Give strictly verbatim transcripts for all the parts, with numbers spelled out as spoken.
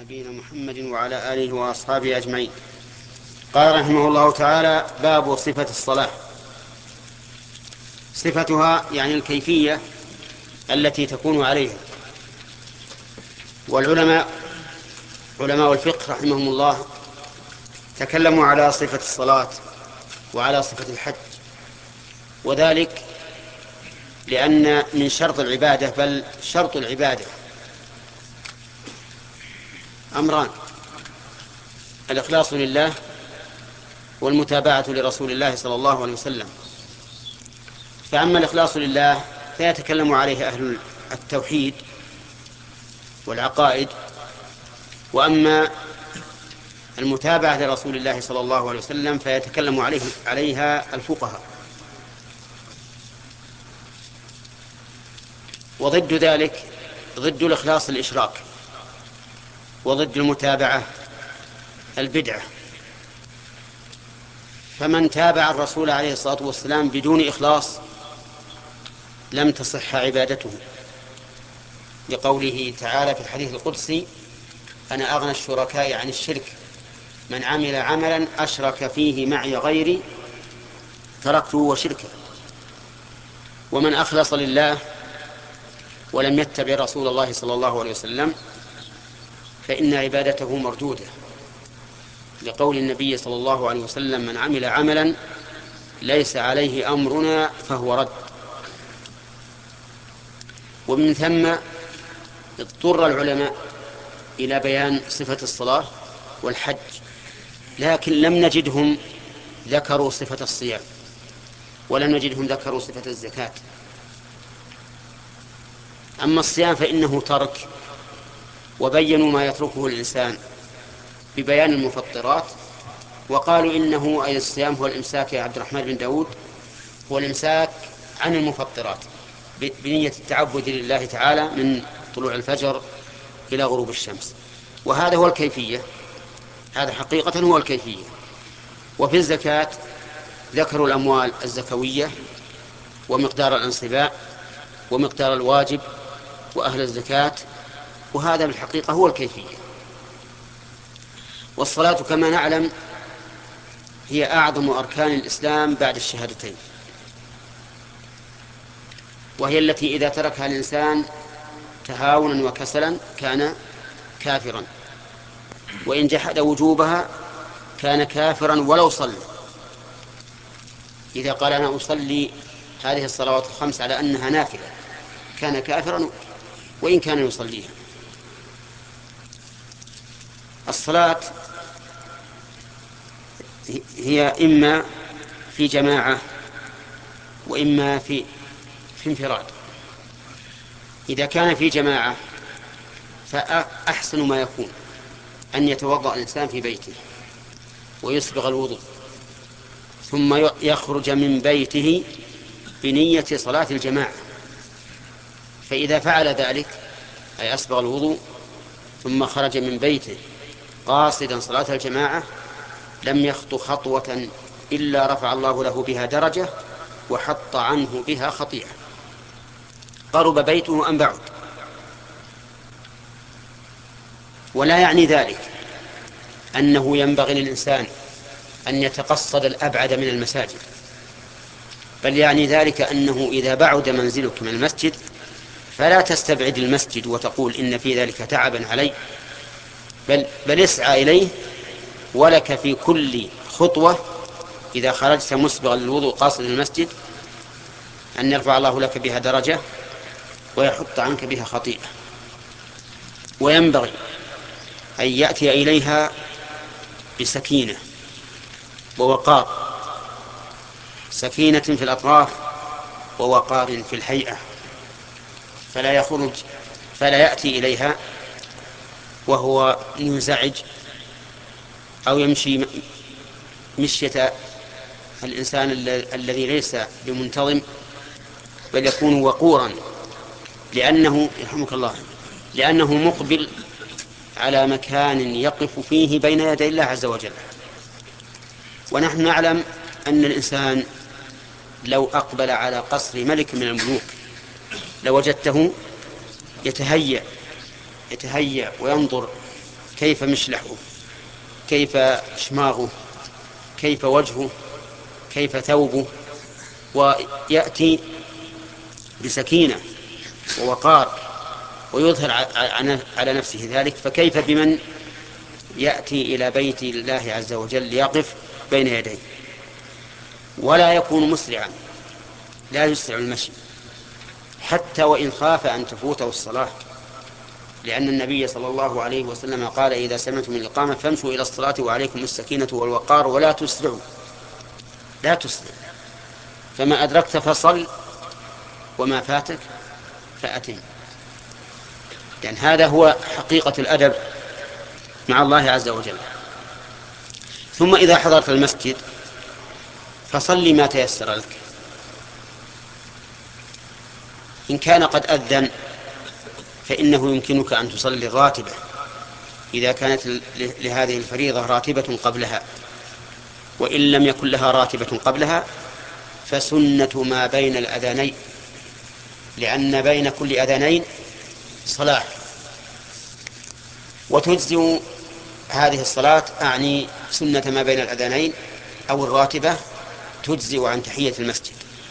نبينا محمد وعلى آله وأصحابه أجمعين. قال رحمه الله تعالى: باب صفة الصلاة. صفتها يعني الكيفية التي تكون عليها. والعلماء علماء الفقه رحمهم الله تكلموا على صفة الصلاة وعلى صفة الحج، وذلك لأن من شرط العبادة بل شرط العبادة أمران: الإخلاص لله والمتابعة لرسول الله صلى الله عليه وسلم. فأما الإخلاص لله فيتكلم عليه أهل التوحيد والعقائد، وأما المتابعة لرسول الله صلى الله عليه وسلم فيتكلم عليه عليها الفقهاء. وضد ذلك، ضد الإخلاص الإشراك، وضد المتابعة البدعة. فمن تابع الرسول عليه الصلاة والسلام بدون إخلاص لم تصح عبادته، لقوله تعالى في الحديث القدسي: أنا أغنى الشركاء عن الشرك، من عمل عملا أشرك فيه معي غيري تركته وشركه. ومن أخلص لله ولم يتبع رسول الله صلى الله عليه وسلم فإن عبادته مردودة، لقول النبي صلى الله عليه وسلم: من عمل عملا ليس عليه أمرنا فهو رد. ومن ثم اضطر العلماء إلى بيان صفة الصلاة والحج، لكن لم نجدهم ذكروا صفة الصيام، ولم نجدهم ذكروا صفة الزكاة. أما الصيام فإنه ترك، وبينوا ما يتركه الإنسان ببيان المفطرات، وقالوا إنه أي الصيام هو الإمساك يا عبد الرحمن بن داود، هو الإمساك عن المفطرات بنية التعبد لله تعالى من طلوع الفجر إلى غروب الشمس. وهذا هو الكيفية، هذا حقيقة هو الكيفية. وفي الزكاة ذكروا الأموال الزكوية ومقدار الانصباء ومقدار الواجب وأهل الزكاة، وهذا بالحقيقة هو الكيفية. والصلاة كما نعلم هي أعظم أركان الإسلام بعد الشهادتين، وهي التي إذا تركها الإنسان تهاونا وكسلا كان كافرا، وإن جحد وجوبها كان كافرا ولو صلى. إذا قال أنا أصلي هذه الصلوات الخمس على أنها نافلة كان كافرا وإن كان يصليها. الصلاة هي إما في جماعة وإما في في انفراد. إذا كان في جماعة فأحسن ما يكون أن يتوضأ الإنسان في بيته ويسبغ الوضوء، ثم يخرج من بيته بنية صلاة الجماعة. فإذا فعل ذلك أي أسبغ الوضوء ثم خرج من بيته قاصدا صلاة الجماعة لم يخطو خطوة إلا رفع الله له بها درجة وحط عنه بها خطيئة، قرب بيته أم بعد. ولا يعني ذلك أنه ينبغي للإنسان أن يتقصد الأبعد من المساجد، بل يعني ذلك أنه إذا بعد منزلك من المسجد فلا تستبعد المسجد وتقول إن في ذلك تعبا علي، بل, بل اسعى إليه، ولك في كل خطوة إذا خرجت مسبغا للوضوء قاصد المسجد أن يرفع الله لك بها درجة ويحط عنك بها خطيئة. وينبغي أن يأتي إليها بسكينة ووقار، سكينة في الأطراف ووقار في الهيئة، فلا يخرج فلا يأتي إليها وهو منزعج أو يمشي مشية الإنسان الذي ليس بمنتظم، بل يكون وقورا، لأنه يرحمك الله لأنه مقبل على مكان يقف فيه بين يدي الله عز وجل. ونحن نعلم أن الإنسان لو أقبل على قصر ملك من الملوك لوجدته يتهيأ يتهيأ وينظر كيف مشلحه، كيف شماغه، كيف وجهه، كيف ثوبه، ويأتي بسكينة ووقار ويظهر على نفسه ذلك، فكيف بمن يأتي إلى بيت الله عز وجل ليقف بين يديه؟ ولا يكون مسرعا، لا يسرع المشي حتى وإن خاف أن تفوته الصلاة، لأن النبي صلى الله عليه وسلم قال: إذا سمعتم الإقامة فامشوا إلى الصلاة وعليكم السكينة والوقار ولا تسرعوا. لا تسرع، فما أدركت فصل وما فاتك فأتم. لأن هذا هو حقيقة الأدب مع الله عز وجل. ثم إذا حضرت المسجد فصل ما تيسر لك. إن كان قد أذن فإنه يمكنك أن تصلي الراتبة إذا كانت لهذه الفريضة راتبة قبلها، وإن لم يكن لها راتبة قبلها فسنة ما بين الأذانين، لأن بين كل أذانين صلاة. وتجزئ هذه الصلاة، أعني سنة ما بين الأذانين أو الراتبة، تجزئ عن تحية المسجد،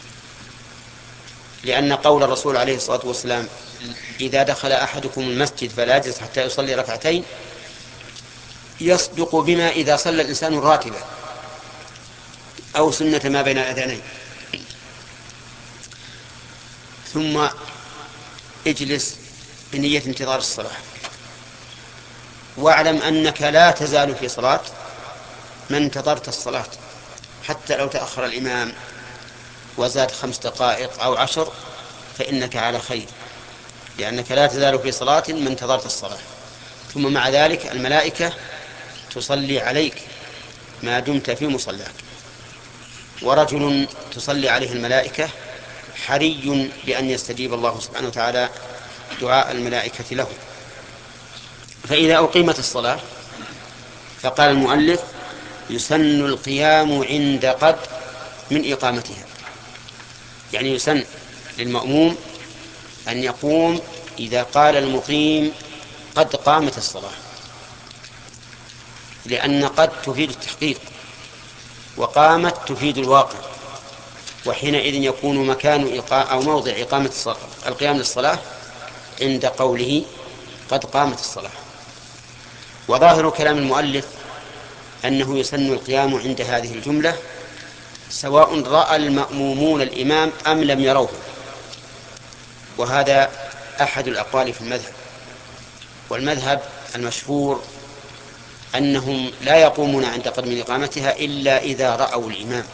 لأن قول الرسول عليه الصلاة والسلام: إذا دخل أحدكم المسجد فلا يجلس حتى يصلي ركعتين، يصدق بما إذا صلى الإنسان الراتبة أو سنة ما بين الأذانين. ثم اجلس بنية انتظار الصلاة، واعلم أنك لا تزال في صلاة من انتظرت الصلاة، حتى لو تأخر الإمام وزاد خمس دقائق أو عشر فإنك على خير، لأنك لا تزال في صلاة من انتظرت الصلاة. ثم مع ذلك الملائكة تصلي عليك ما دمت في مصلاك، ورجل تصلي عليه الملائكة حري بأن يستجيب الله سبحانه وتعالى دعاء الملائكة له. فإذا أقيمت الصلاة فقال المؤلف: يسن القيام عند قد من إقامتها، يعني يسن للمأموم أن يقوم إذا قال المقيم: قد قامت الصلاة، لأن قد تفيد التحقيق، وقامت تفيد الواقع، وحينئذ يكون مكان أو موضع إقامة الصلاة القيام للصلاة عند قوله: قد قامت الصلاة. وظاهر كلام المؤلف أنه يسن القيام عند هذه الجملة، سواء رأى المأمومون الإمام أم لم يروه، وهذا أحد الأقوال في المذهب. والمذهب المشهور أنهم لا يقومون عند قدم إقامتها إلا إذا رأوا الإمام،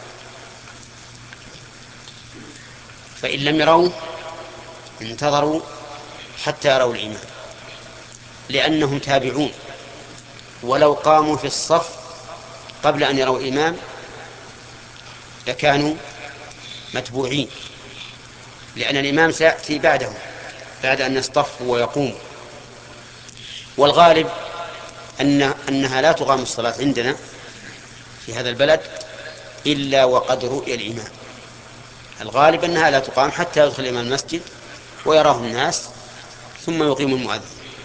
فإن لم يروا انتظروا حتى يروا الإمام، لأنهم تابعون، ولو قاموا في الصف قبل أن يروا الإمام لكانوا متبوعين، لأن الإمام سيأتي بعدهم بعد أن يصطفوا ويقوموا. والغالب أن أنها لا تقام الصلاة عندنا في هذا البلد إلا وقد رؤي الإمام. الغالب أنها لا تقام حتى يدخل الإمام المسجد ويراه الناس ثم يقيم المؤذن.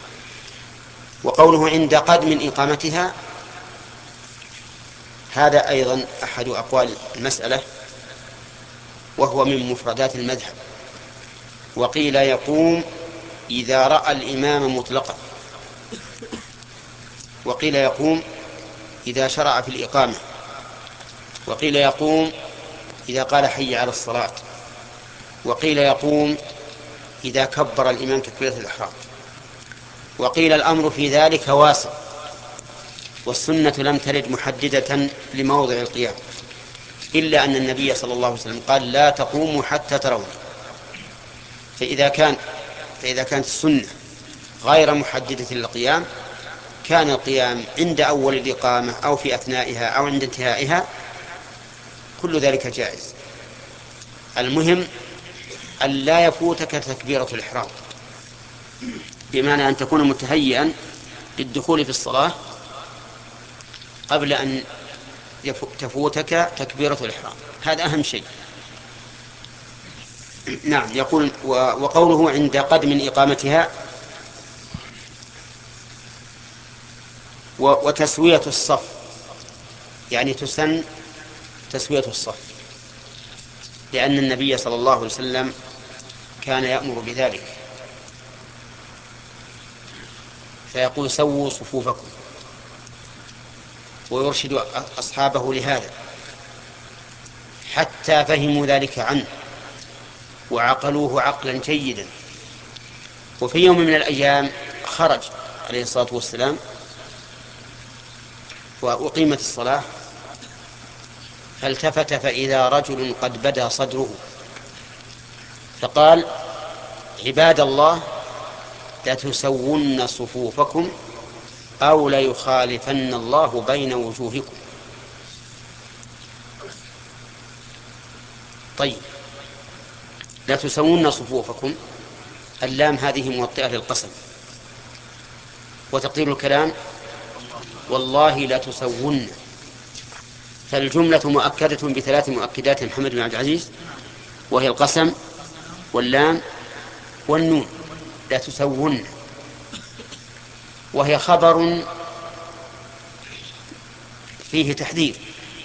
وقوله عند قد من إقامتها هذا أيضا أحد أقوال المسألة، وهو من مفردات المذهب. وقيل يقوم إذا رأى الإمام مطلقا، وقيل يقوم إذا شرع في الإقامة، وقيل يقوم إذا قال حي على الصلاة، وقيل يقوم إذا كبر الإمام تكبيرة الإحرام. وقيل الأمر في ذلك واسع، والسنة لم ترد محددة لموضع القيام، إلا أن النبي صلى الله عليه وسلم قال: لا تقوموا حتى ترون. فإذا كان فإذا كانت السنة غير محددة للقيام كان القيام عند أول الإقامة أو في أثنائها أو عند انتهائها، كل ذلك جائز. المهم أن لا يفوتك تكبيرة الإحرام، بمعنى أن تكون متهيئا للدخول في الصلاة قبل أن تفوتك تكبيرة الإحرام، هذا أهم شيء. نعم. يقول: وقوله عند قد من إقامتها وتسوية الصف، يعني تسن تسوية الصف، لأن النبي صلى الله عليه وسلم كان يأمر بذلك، فيقول سووا صفوفكم، ويرشد أصحابه لهذا حتى فهموا ذلك عنه وعقلوه عقلا جيدا. وفي يوم من الأيام خرج عليه الصلاة والسلام وأقيمت الصلاة، فالتفت فإذا رجل قد بدا صدره، فقال: عباد الله، لتسون صفوفكم أو ليخالفن الله بين وجوهكم. طيب، لتسون صفوفكم، اللام هذه موطئة للقسم، وتقدير الكلام: والله لتسون. فالجملة مؤكدة بثلاث مؤكدات محمد بن عبد العزيز، وهي القسم واللام والنون، لتسون، وهي خبر فيه تحذير،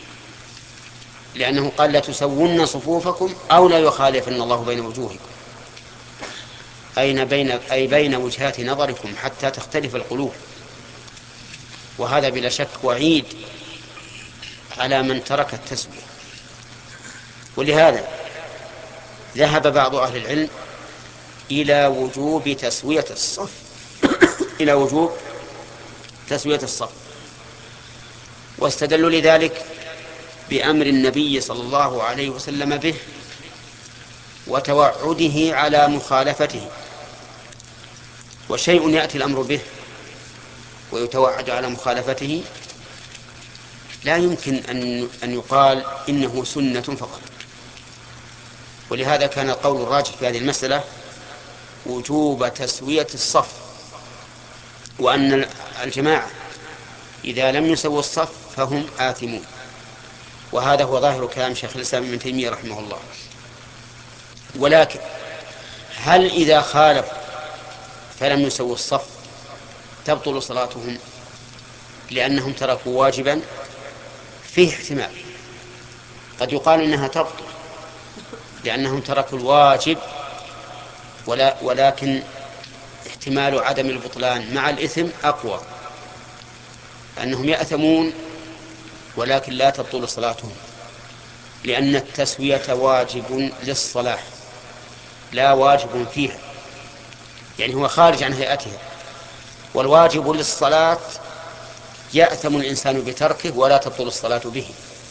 لأنه قال: لتسون صفوفكم أو لا يخالفن الله بين وجوهكم، أين بين أي بين وجهات نظركم حتى تختلف القلوب. وهذا بلا شك وعيد على من ترك التسوية. ولهذا ذهب بعض أهل العلم إلى وجوب تسوية الصف إلى وجوب تسوية الصف واستدلوا لذلك بأمر النبي صلى الله عليه وسلم به وتوعده على مخالفته. وشيء يأتي الأمر به ويتوعد على مخالفته لا يمكن أن أن يقال إنه سنة فقط. ولهذا كان القول الراجح في هذه المسألة وجوب تسوية الصف، وأن الجماعة إذا لم يسووا الصف فهم آثمون. وهذا هو ظاهر كلام شيخ الإسلام ابن تيمية رحمه الله. ولكن هل إذا خالفوا فلم يسووا الصف تبطل صلاتهم لأنهم تركوا واجبا؟ فيه احتمال، قد يقال إنها تبطل لأنهم تركوا الواجب، ولا ولكن احتمال عدم البطلان مع الإثم أقوى، أنهم يأثمون ولكن لا تبطل صلاتهم، لأن التسوية واجب للصلاة لا واجب فيها، يعني هو خارج عن هيئتها. والواجب للصلاة يأثم الإنسان بتركه ولا تبطل الصلاة به،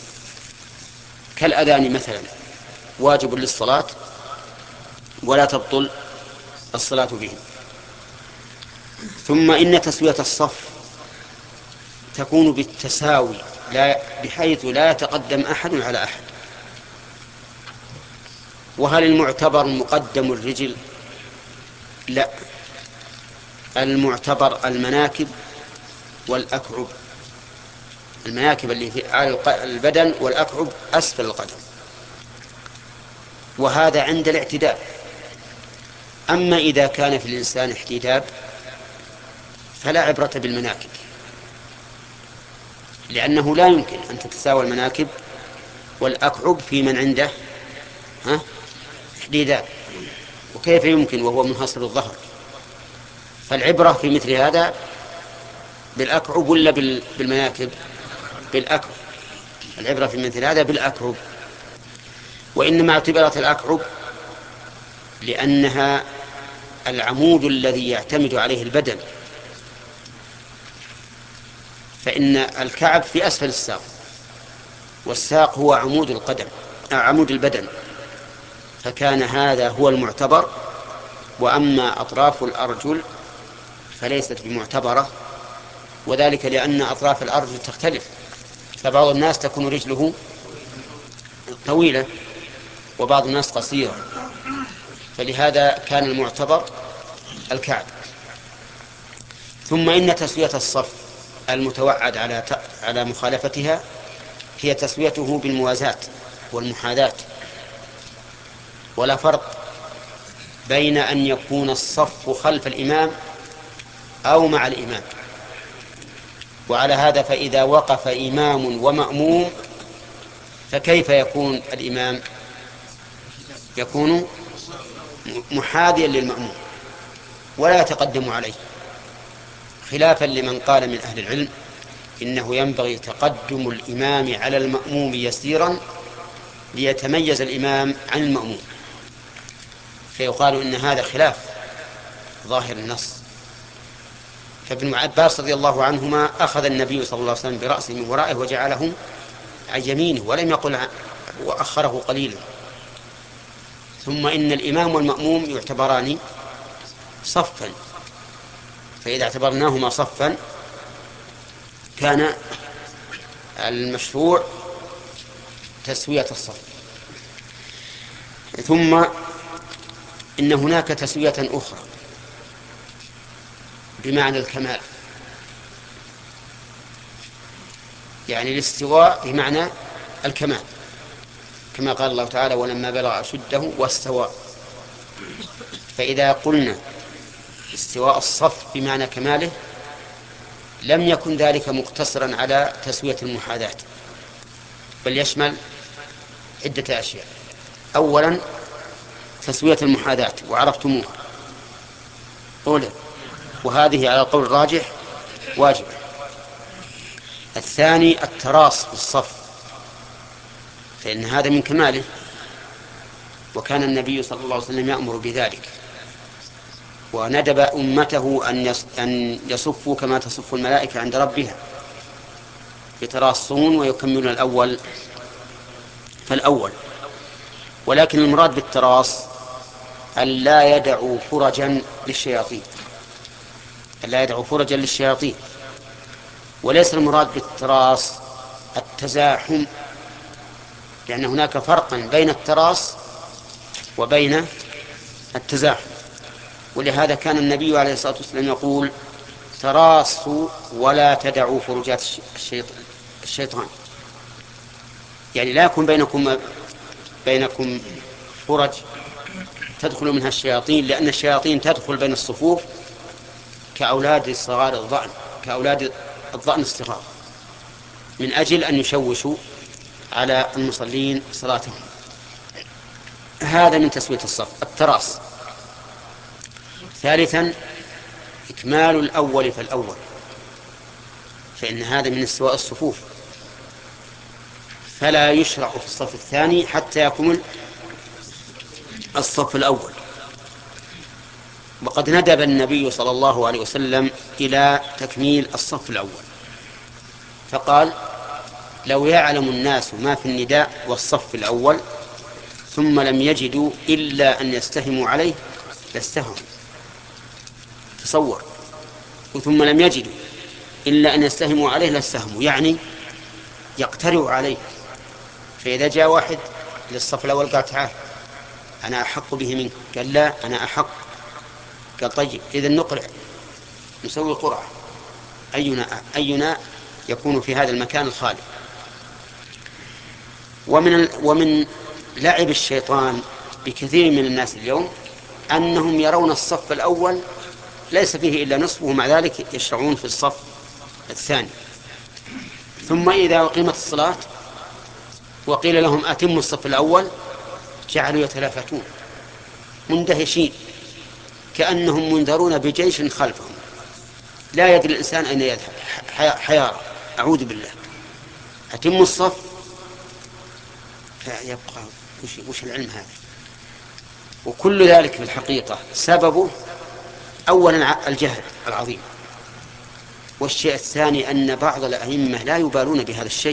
كالأذان مثلا واجب للصلاة ولا تبطل الصلاة به. ثم إن تسوية الصف تكون بالتساوي، لا بحيث لا يتقدم أحد على أحد. وهل المعتبر مقدم الرجل؟ لا، المعتبر المناكب والأكعب، المناكب اللي في على البدن والأكعب أسفل القدم، وهذا عند الاعتدال. أما إذا كان في الإنسان احتداب فلا عبرة بالمناكب، لأنه لا يمكن أن تتساوى المناكب والأكعب في من عنده ها احتداب، وكيف يمكن وهو منحصر الظهر؟ فالعبرة في مثل هذا بالأكعب ولا بالمناكب؟ بالأكعب. العبرة في مثل هذا بالأكعب. وإنما اعتبرت الأكعب لأنها العمود الذي يعتمد عليه البدن، فإن الكعب في أسفل الساق، والساق هو عمود القدم عمود البدن، فكان هذا هو المعتبر. وأما أطراف الأرجل فليست بمعتبرة، وذلك لأن أطراف الأرجل تختلف، فبعض الناس تكون رجله طويلة وبعض الناس قصيرة، فلهذا كان المعتبر الكعب. ثم إن تسوية الصف المتوعد على على مخالفتها هي تسويته بالموازاة والمحاذاة. ولا فرق بين أن يكون الصف خلف الإمام أو مع الإمام، وعلى هذا فإذا وقف إمام ومأموم فكيف يكون الإمام؟ يكون محاذيا للمأموم ولا يتقدم عليه، خلافا لمن قال من أهل العلم إنه ينبغي تقدم الإمام على المأموم يسيرا ليتميز الإمام عن المأموم، فيقال إن هذا خلاف ظاهر النص. فابن عباس رضي الله عنهما أخذ النبي صلى الله عليه وسلم برأسه من ورائه وجعله عن يمينه ولم يقل وأخره قليلا. ثم إن الإمام والمأموم يعتبران صفا، فإذا اعتبرناهما صفا كان المشروع تسوية الصف. ثم إن هناك تسوية أخرى بمعنى الكمال، يعني الاستواء بمعنى الكمال، كما قال الله تعالى ولما بلغ أشده واستوى. فإذا قلنا استواء الصف بمعنى كماله لم يكن ذلك مقتصرا على تسوية المحاذاة، بل يشمل عدة أشياء. أولا تسوية المحاذاة وعرفتموها أولا، وهذه على القول الراجح واجبة. الثاني التراص بالصف، فإن هذا من كماله، وكان النبي صلى الله عليه وسلم يأمر بذلك، وندب أمته أن يصفوا كما تصف الملائكة عند ربها، يتراصون ويكملون الأول فالأول. ولكن المراد بالتراص أن لا يدعوا فرجا للشياطين، أن لا يدعوا فرجا للشياطين، وليس المراد بالتراص التزاحم، لأن هناك فرقا بين التراص وبين التزاحم. ولهذا كان النبي عليه الصلاة والسلام يقول تراصوا ولا تدعوا فرجات الشيطان، يعني لا يكون بينكم بينكم فرج تدخل منها الشياطين، لأن الشياطين تدخل بين الصفوف كأولاد صغار الضأن، كأولاد الضأن الصغار، من أجل أن يشوشوا على المصلين صلاتهم. هذا من تسوية الصف التراص. ثالثا إكمال الأول فالأول، فإن هذا من استواء الصفوف، فلا يشرع في الصف الثاني حتى يكمل الصف الأول. وقد ندب النبي صلى الله عليه وسلم إلى تكميل الصف الأول، فقال لو يعلم الناس ما في النداء والصف الأول ثم لم يجدوا إلا أن يستهموا عليه لاستهموا. تصور، ثم لم يجدوا إلا أن يستهموا عليه لاستهموا، يعني يقترعوا عليه. فإذا جاء واحد للصف الأول قال تعال أنا أحق به منك، قال لا أنا أحق، قال طيب إذن نقرع نسوي قرعة أينا, أينا يكون في هذا المكان الخالي. ومن, ومن لعب الشيطان بكثير من الناس اليوم أنهم يرون الصف الأول ليس فيه إلا نصف، ومع ذلك يشرعون في الصف الثاني. ثم إذا أقيمت الصلاة وقيل لهم أتموا الصف الأول جعلوا يتلافتون مندهشين كأنهم منذرون بجيش خلفهم، لا يدري الإنسان أين يذهب، حيارى أعوذ بالله. أتموا الصف، فيبقى وش, وش العلم هذا؟ وكل ذلك في الحقيقة سببه أولا الجهل العظيم، والشيء الثاني أن بعض الأئمة لا يبالون بهذا الشيء،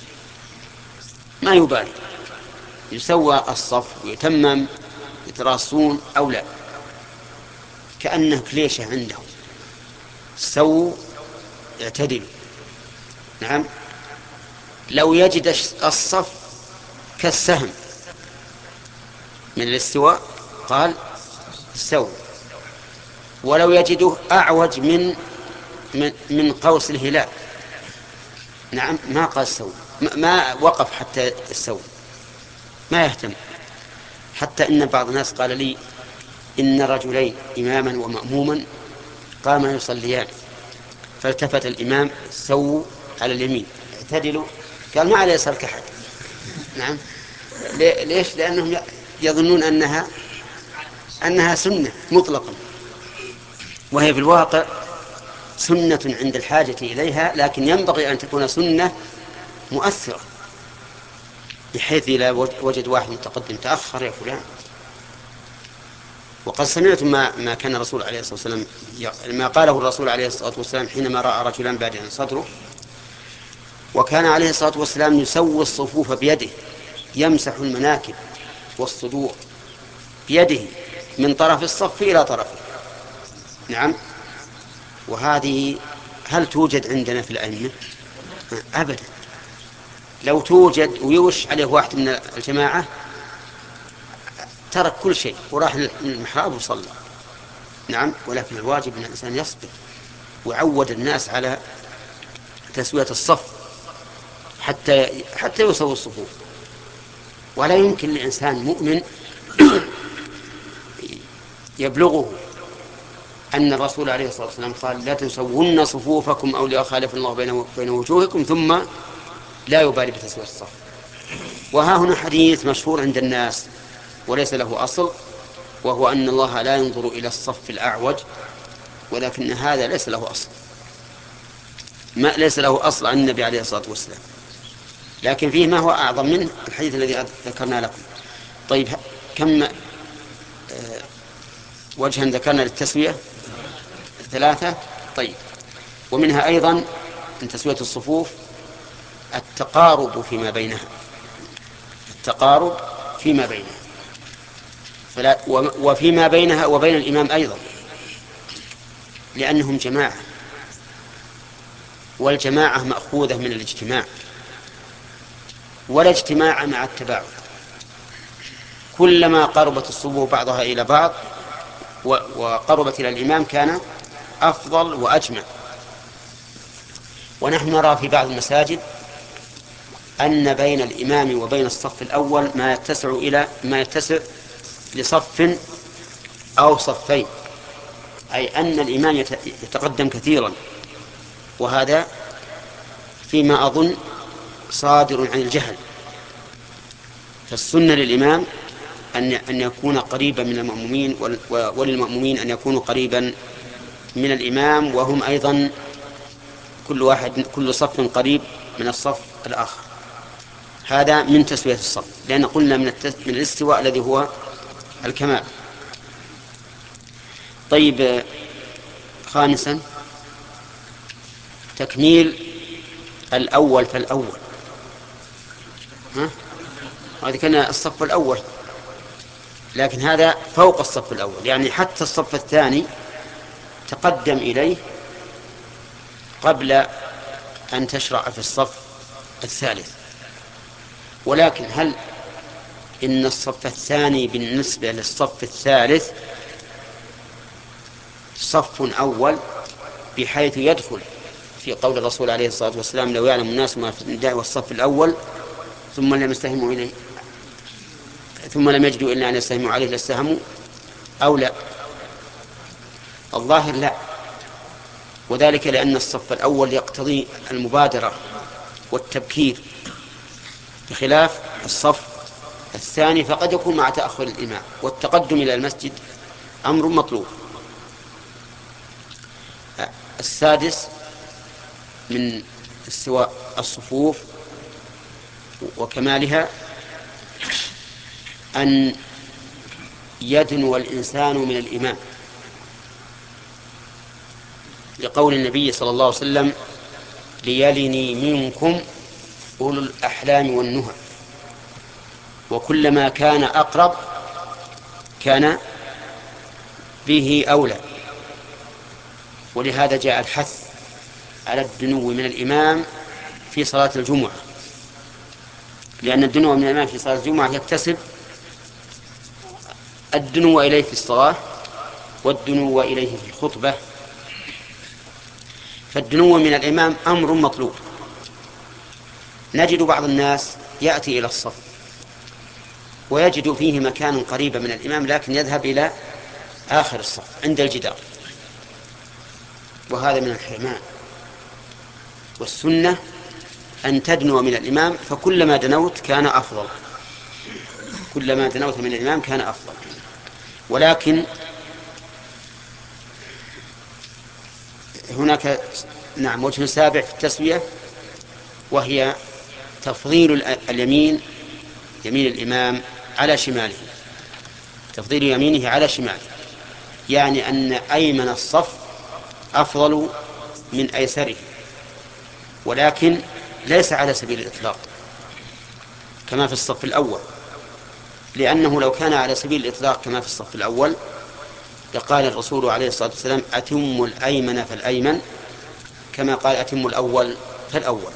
ما يبالي، يسوى الصف ويتمم يتراصون أو لا، كأنه كليشة عندهم، سووا اعتدلوا. نعم، لو يجد الصف كالسهم من الاستواء قال سووا، ولو يجده أعوج من من, من قوس الهلال نعم ما قال سووا، ما وقف حتى السووا، ما يهتم. حتى إن بعض الناس قال لي إن رجلين إماما ومأموما قاما يصليان، فالتفت الإمام: سووا على اليمين، اعتدلوا. قال: ما على يسارك أحد. نعم. ليش؟ لأنهم يظنون أنها أنها سنة مطلقا، وهي في الواقع سنة عند الحاجة إليها، لكن ينبغي أن تكون سنة مؤثرة، بحيث إذا وجد واحد متقدم: تأخر يا فلان. وقد سمعتم ما, ما كان الرسول عليه الصلاة والسلام ما قاله الرسول عليه الصلاة والسلام حينما رأى رجلا بادئا صدره، وكان عليه الصلاة والسلام يسوي الصفوف بيده، يمسح المناكب والصدور بيده من طرف الصف إلى طرفه. نعم. وهذه هل توجد عندنا في الأئمة؟ أبدا. لو توجد ويوش عليه واحد من الجماعة ترك كل شيء وراح للمحراب وصلى. نعم. ولكن الواجب أن الإنسان يصبر ويعود الناس على تسوية الصف حتى حتى يسوي الصفوف. ولا يمكن لإنسان مؤمن يبلغه أن الرسول عليه الصلاة والسلام قال: لا تسوون صفوفكم أو ليخالف الله بين وجوهكم، ثم لا يبالي بتسوية الصف. وها هنا حديث مشهور عند الناس وليس له أصل، وهو أن الله لا ينظر إلى الصف الأعوج، ولكن هذا ليس له أصل، ما ليس له أصل عن النبي عليه الصلاة والسلام، لكن فيه ما هو أعظم منه، الحديث الذي ذكرنا لكم. طيب، كم وجها ذكرنا للتسوية؟ ثلاثة. طيب، ومنها أيضا من تسوية الصفوف التقارب فيما بينها، التقارب فيما بينها فلا وفيما بينها وبين الإمام أيضا، لأنهم جماعة، والجماعة مأخوذة من الاجتماع، ولا اجتماع مع التباعد. كلما قربت الصفوف بعضها إلى بعض وقربت إلى الإمام كان أفضل وأجمع. ونحن نرى في بعض المساجد أن بين الإمام وبين الصف الأول ما يتسع إلى ما يتسع لصف أو صفين، أي أن الإمام يتقدم كثيرا، وهذا فيما أظن صادر عن الجهل. فالسنة للإمام أن يكون قريبا من المأمومين، وللمأمومين أن يكونوا قريبا من الإمام، وهم أيضا كل واحد كل صف قريب من الصف الآخر. هذا من تسوية الصف، لأن قلنا من, من الاستواء الذي هو الكمال. طيب، خامسا تكميل الأول فالأول. ها؟ هذا كان الصف الأول، لكن هذا فوق الصف الأول، يعني حتى الصف الثاني تقدم إليه قبل أن تشرع في الصف الثالث. ولكن هل إن الصف الثاني بالنسبة للصف الثالث صف أول بحيث يدخل في قول الرسول عليه الصلاة والسلام: لو يعلم الناس ما في النداء والصف الأول ثم لم يستهموا إليه ثم لم يجدوا إلا أن يستهموا عليه لاستهموا، أو لا؟ الظاهر لا، وذلك لأن الصف الأول يقتضي المبادرة والتبكير، بخلاف الصف الثاني فقد يكون مع تأخر الإمام، والتقدم إلى المسجد أمر مطلوب. السادس من استواء الصفوف وكمالها أن يدنو الإنسان من الإمام، لقول النبي صلى الله عليه وسلم: ليلني منكم أولو الأحلام والنهى. وكلما كان أقرب كان به أولى، ولهذا جاء الحث على الدنو من الإمام في صلاة الجمعة، لأن الدنو من الإمام في صلاة الجمعة يكتسب الدنو إليه في الصلاة والدنو إليه في الخطبة. فالدنو من الإمام أمر مطلوب. نجد بعض الناس يأتي إلى الصف ويجد فيه مكان قريبا من الإمام، لكن يذهب إلى آخر الصف عند الجدار، وهذا من الحرمان، والسنة أن تدنو من الإمام، فكلما دنوت كان أفضل، كلما دنوت من الإمام كان أفضل. ولكن هناك نعم وجه سابع في التسوية، وهي تفضيل اليمين، يمين الإمام على شماله، تفضيل يمينه على شماله، يعني أن أيمن الصف أفضل من أيسره، ولكن ليس على سبيل الإطلاق كما في الصف الأول، لأنه لو كان على سبيل الإطلاق كما في الصف الأول لقال الرسول عليه الصلاة والسلام: أتم الأيمن فالأيمن، كما قال أتم الأول فالأول.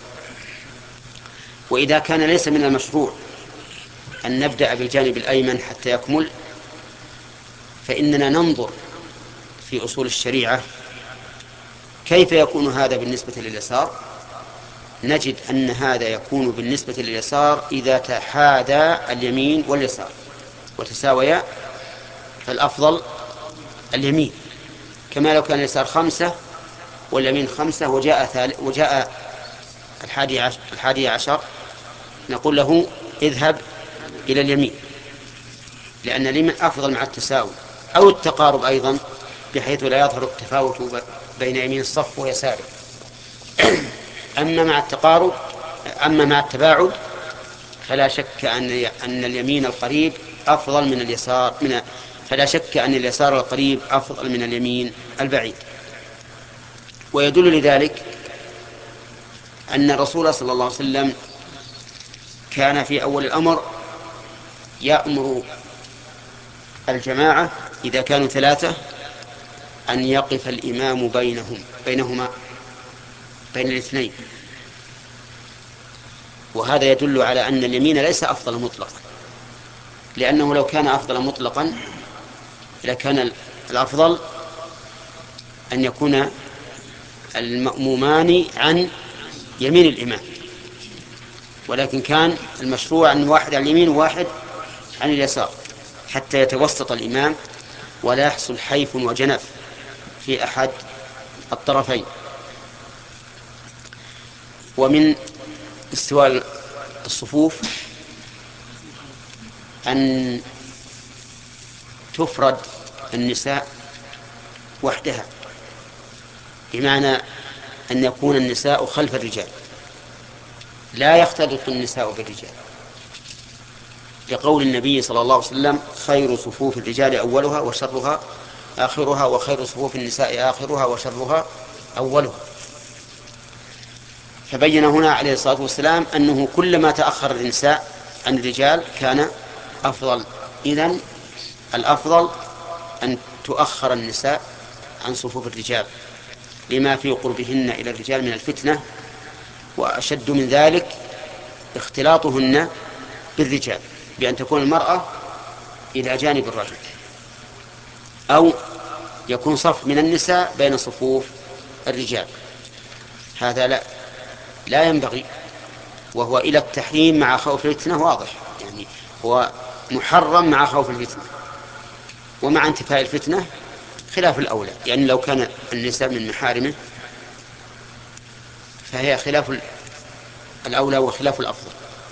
وإذا كان ليس من المشروع أن نبدأ بالجانب الأيمن حتى يكمل، فإننا ننظر في أصول الشريعة كيف يكون هذا بالنسبة لليسار، نجد أن هذا يكون بالنسبة لليسار إذا تحادى اليمين واليسار وتساويا، فالأفضل اليمين، كما لو كان اليسار خمسة واليمين خمسة وجاء, ثال... وجاء الحادي, عشر... الحادي عشر نقول له اذهب إلى اليمين، لأن اليمين أفضل مع التساوي أو التقارب أيضا، بحيث لا يظهر التفاوت بين يمين الصف ويساره. أما مع التقارب أما مع التباعد فلا شك أن أن اليمين القريب أفضل من اليسار من فلا شك أن اليسار القريب أفضل من اليمين البعيد. ويدل لذلك أن الرسول صلى الله عليه وسلم كان في أول الأمر يأمر الجماعة إذا كانوا ثلاثة أن يقف الإمام بينهم بينهما بين الاثنين، وهذا يدل على أن اليمين ليس أفضل مطلقا، لأنه لو كان أفضل مطلقا لكان الأفضل أن يكون المأمومان عن يمين الإمام، ولكن كان المشروع أن واحد عن اليمين وواحد عن اليسار حتى يتوسط الإمام ولا يحصل حيف وجنف في أحد الطرفين. ومن استواء الصفوف أن تفرد النساء وحدها، بمعنى أن يكون النساء خلف الرجال، لا يختلط النساء بالرجال، لقول النبي صلى الله عليه وسلم: خير صفوف الرجال أولها وشرها آخرها، وخير صفوف النساء آخرها وشرها أولها. فبين هنا عليه الصلاة والسلام أنه كلما تأخر النساء عن الرجال كان أفضل. إذن الأفضل أن تؤخر النساء عن صفوف الرجال لما في قربهن إلى الرجال من الفتنة، وأشد من ذلك اختلاطهن بالرجال، بأن تكون المرأة إلى جانب الرجل، أو يكون صف من النساء بين صفوف الرجال. هذا لا لا ينبغي، وهو إلى التحريم مع خوف الفتنة واضح، يعني هو محرم مع خوف الفتنة، ومع انتفاء الفتنة خلاف الأولى، يعني لو كان النساء من محارمه فهي خلاف الأولى وخلاف الأفضل.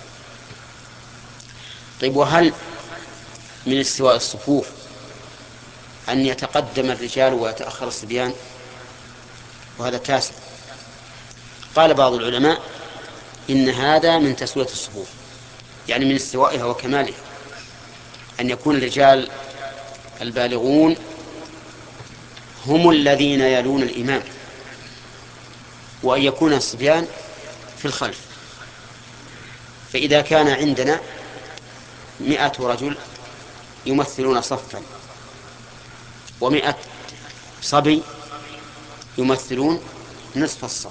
طيب، وهل من استواء الصفوف أن يتقدم الرجال ويتأخر الصبيان؟ وهذا تاسع. قال بعض العلماء إن هذا من تسوية الصفوف، يعني من استوائها وكمالها، أن يكون الرجال البالغون هم الذين يلون الإمام، وأن يكون الصبيان في الخلف. فإذا كان عندنا مئة رجل يمثلون صفا ومئة صبي يمثلون نصف الصف،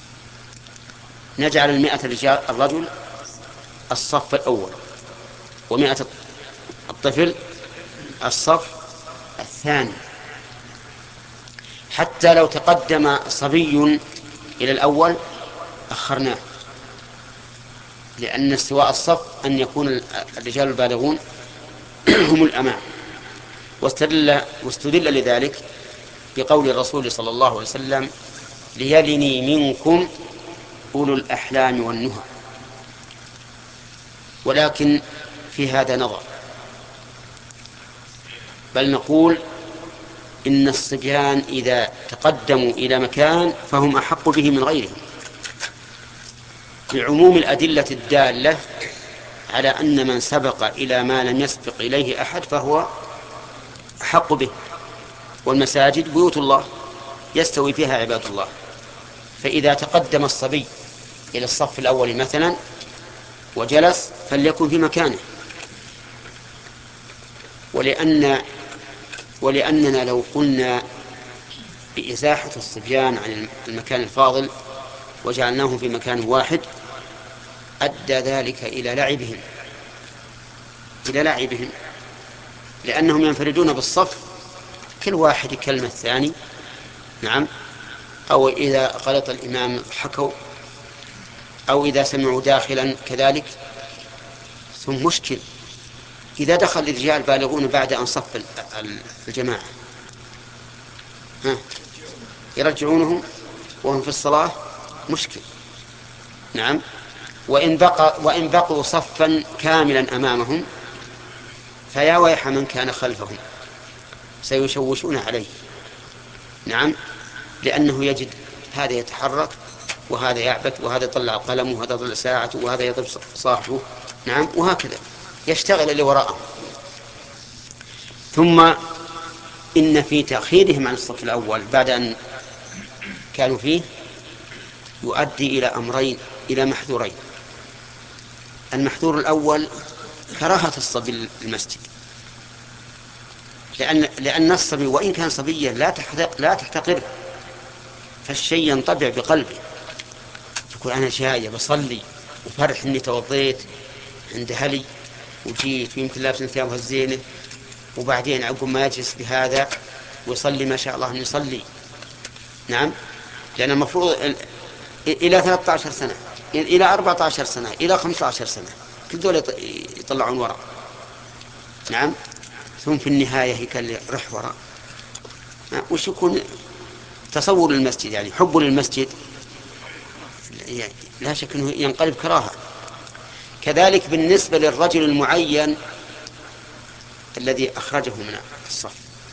نجعل المئة الرجال الرجل الصف الأول، ومئة الطفل الصف الثاني، حتى لو تقدم صبي إلى الأول أخرناه، لأن استواء الصف أن يكون الرجال البالغون هم الأمام. واستدل, واستدل لذلك بقول الرسول صلى الله عليه وسلم: ليلني منكم أولو الأحلام والنهى. ولكن في هذا نظر، بل نقول إن الصبيان إذا تقدموا إلى مكان فهم أحق به من غيرهم، لعموم الأدلة الدالة على أن من سبق إلى ما لم يسبق إليه أحد فهو أحق به. والمساجد بيوت الله يستوي فيها عباد الله، فإذا تقدم الصبي إلى الصف الأول مثلا وجلس فليكن في مكانه. ولأن ولأننا لو قلنا بإزاحة الصبيان عن المكان الفاضل وجعلناهم في مكان واحد أدى ذلك إلى لعبهم إلى لعبهم لأنهم ينفردون بالصف، كل واحد يكلم الثاني، نعم، أو إذا غلط الإمام حكوا، أو إذا سمعوا داخلا كذلك. ثم مشكل إذا دخل الرجال بالغون بعد أن صف الجماعة، ها يرجعونهم وهم في الصلاة، مشكل. نعم، وإن بقى وإن بقوا صفا كاملا أمامهم فيا ويح من كان خلفهم، سيشوشون عليه. نعم، لأنه يجد هذا يتحرك وهذا يعبث وهذا يطلع قلمه وهذا يطلع ساعته وهذا يضرب صاحبه، نعم، وهكذا يشتغل اللي وراءه. ثم إن في تأخيرهم عن الصف الأول بعد أن كانوا فيه يؤدي إلى أمرين، إلى محذورين. المحذور الأول كراهة الصبي المسجد، لأن لأن الصبي وإن كان صبيا لا لا تحتقره، فالشيء ينطبع بقلبه، يقول أنا جاي بصلي وفرح إني توضيت عند هلي وجيت ويمكن لابس ثيابها الزينة، وبعدين عقب ما يجلس بهذا ويصلي ما شاء الله أن يصلي. نعم، لأن المفروض إلى ثلاثة عشر سنة، إلى أربعة عشر سنة، إلى خمسة عشر سنة، كل دول يطلعون وراء. نعم، ثم في النهاية هيك رح وراء. وش يكون تصور المسجد؟ يعني حب للمسجد يعني لا شك أنه ينقلب كراهة. كذلك بالنسبة للرجل المعين الذي أخرجه من الصف،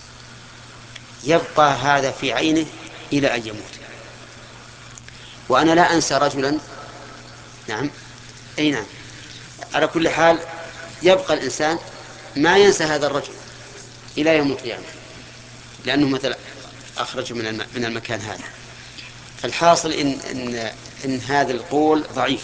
يبقى هذا في عينه إلى أن يموت. وأنا لا أنسى رجلا، نعم، أي نعم، على كل حال يبقى الإنسان ما ينسى هذا الرجل إلى يوم القيامة، لأنه مثلا أخرجه من من المكان هذا. فالحاصل إن, إن, إن هذا القول ضعيف.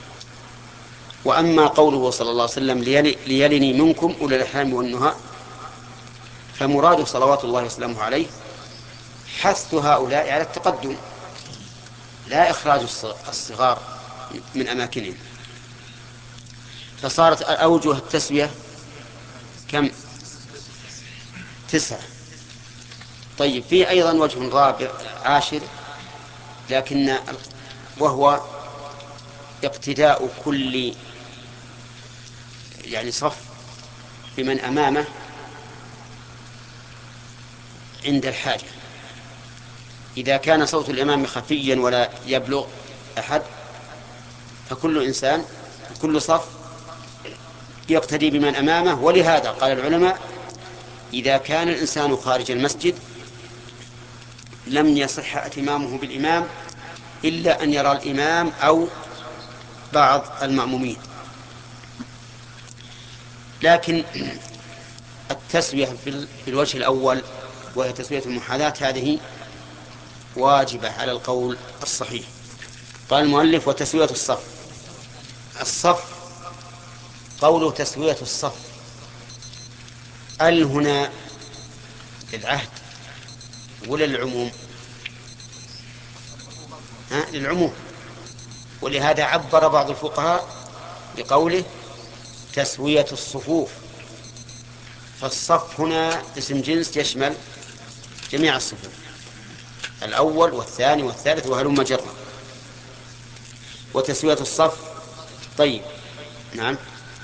وأما قوله صلى الله عليه وسلم ليلي ليلني منكم أولي الأحلام والنهى، فمراده صلوات الله وسلامه عليه حث هؤلاء على التقدم، لا إخراج الصغار من أماكنهم. فصارت أوجه التسوية كم؟ تسعة. طيب، في أيضا وجه رابع عاشر، لكن وهو اقتداء كل يعني صف بمن أمامه عند الحاجة. إذا كان صوت الإمام خفيا ولا يبلغ أحد فكل إنسان كل صف يقتدي بمن أمامه. ولهذا قال العلماء إذا كان الإنسان خارج المسجد لم يصح اتمامه بالإمام إلا أن يرى الإمام أو بعض المأمومين. لكن التسوية في الوجه الأول وهي تسوية المحاذاة هذه واجبة على القول الصحيح. قال المؤلف وتسوية الصف. الصف قوله تسوية الصف، ال هنا للعهد ولا للعموم؟ ها، للعموم. ولهذا عبر بعض الفقهاء بقوله تسوية الصفوف. فالصف هنا اسم جنس يشمل جميع الصفوف، الأول والثاني والثالث وهلم جرا. وتسوية الصف. طيب، نعم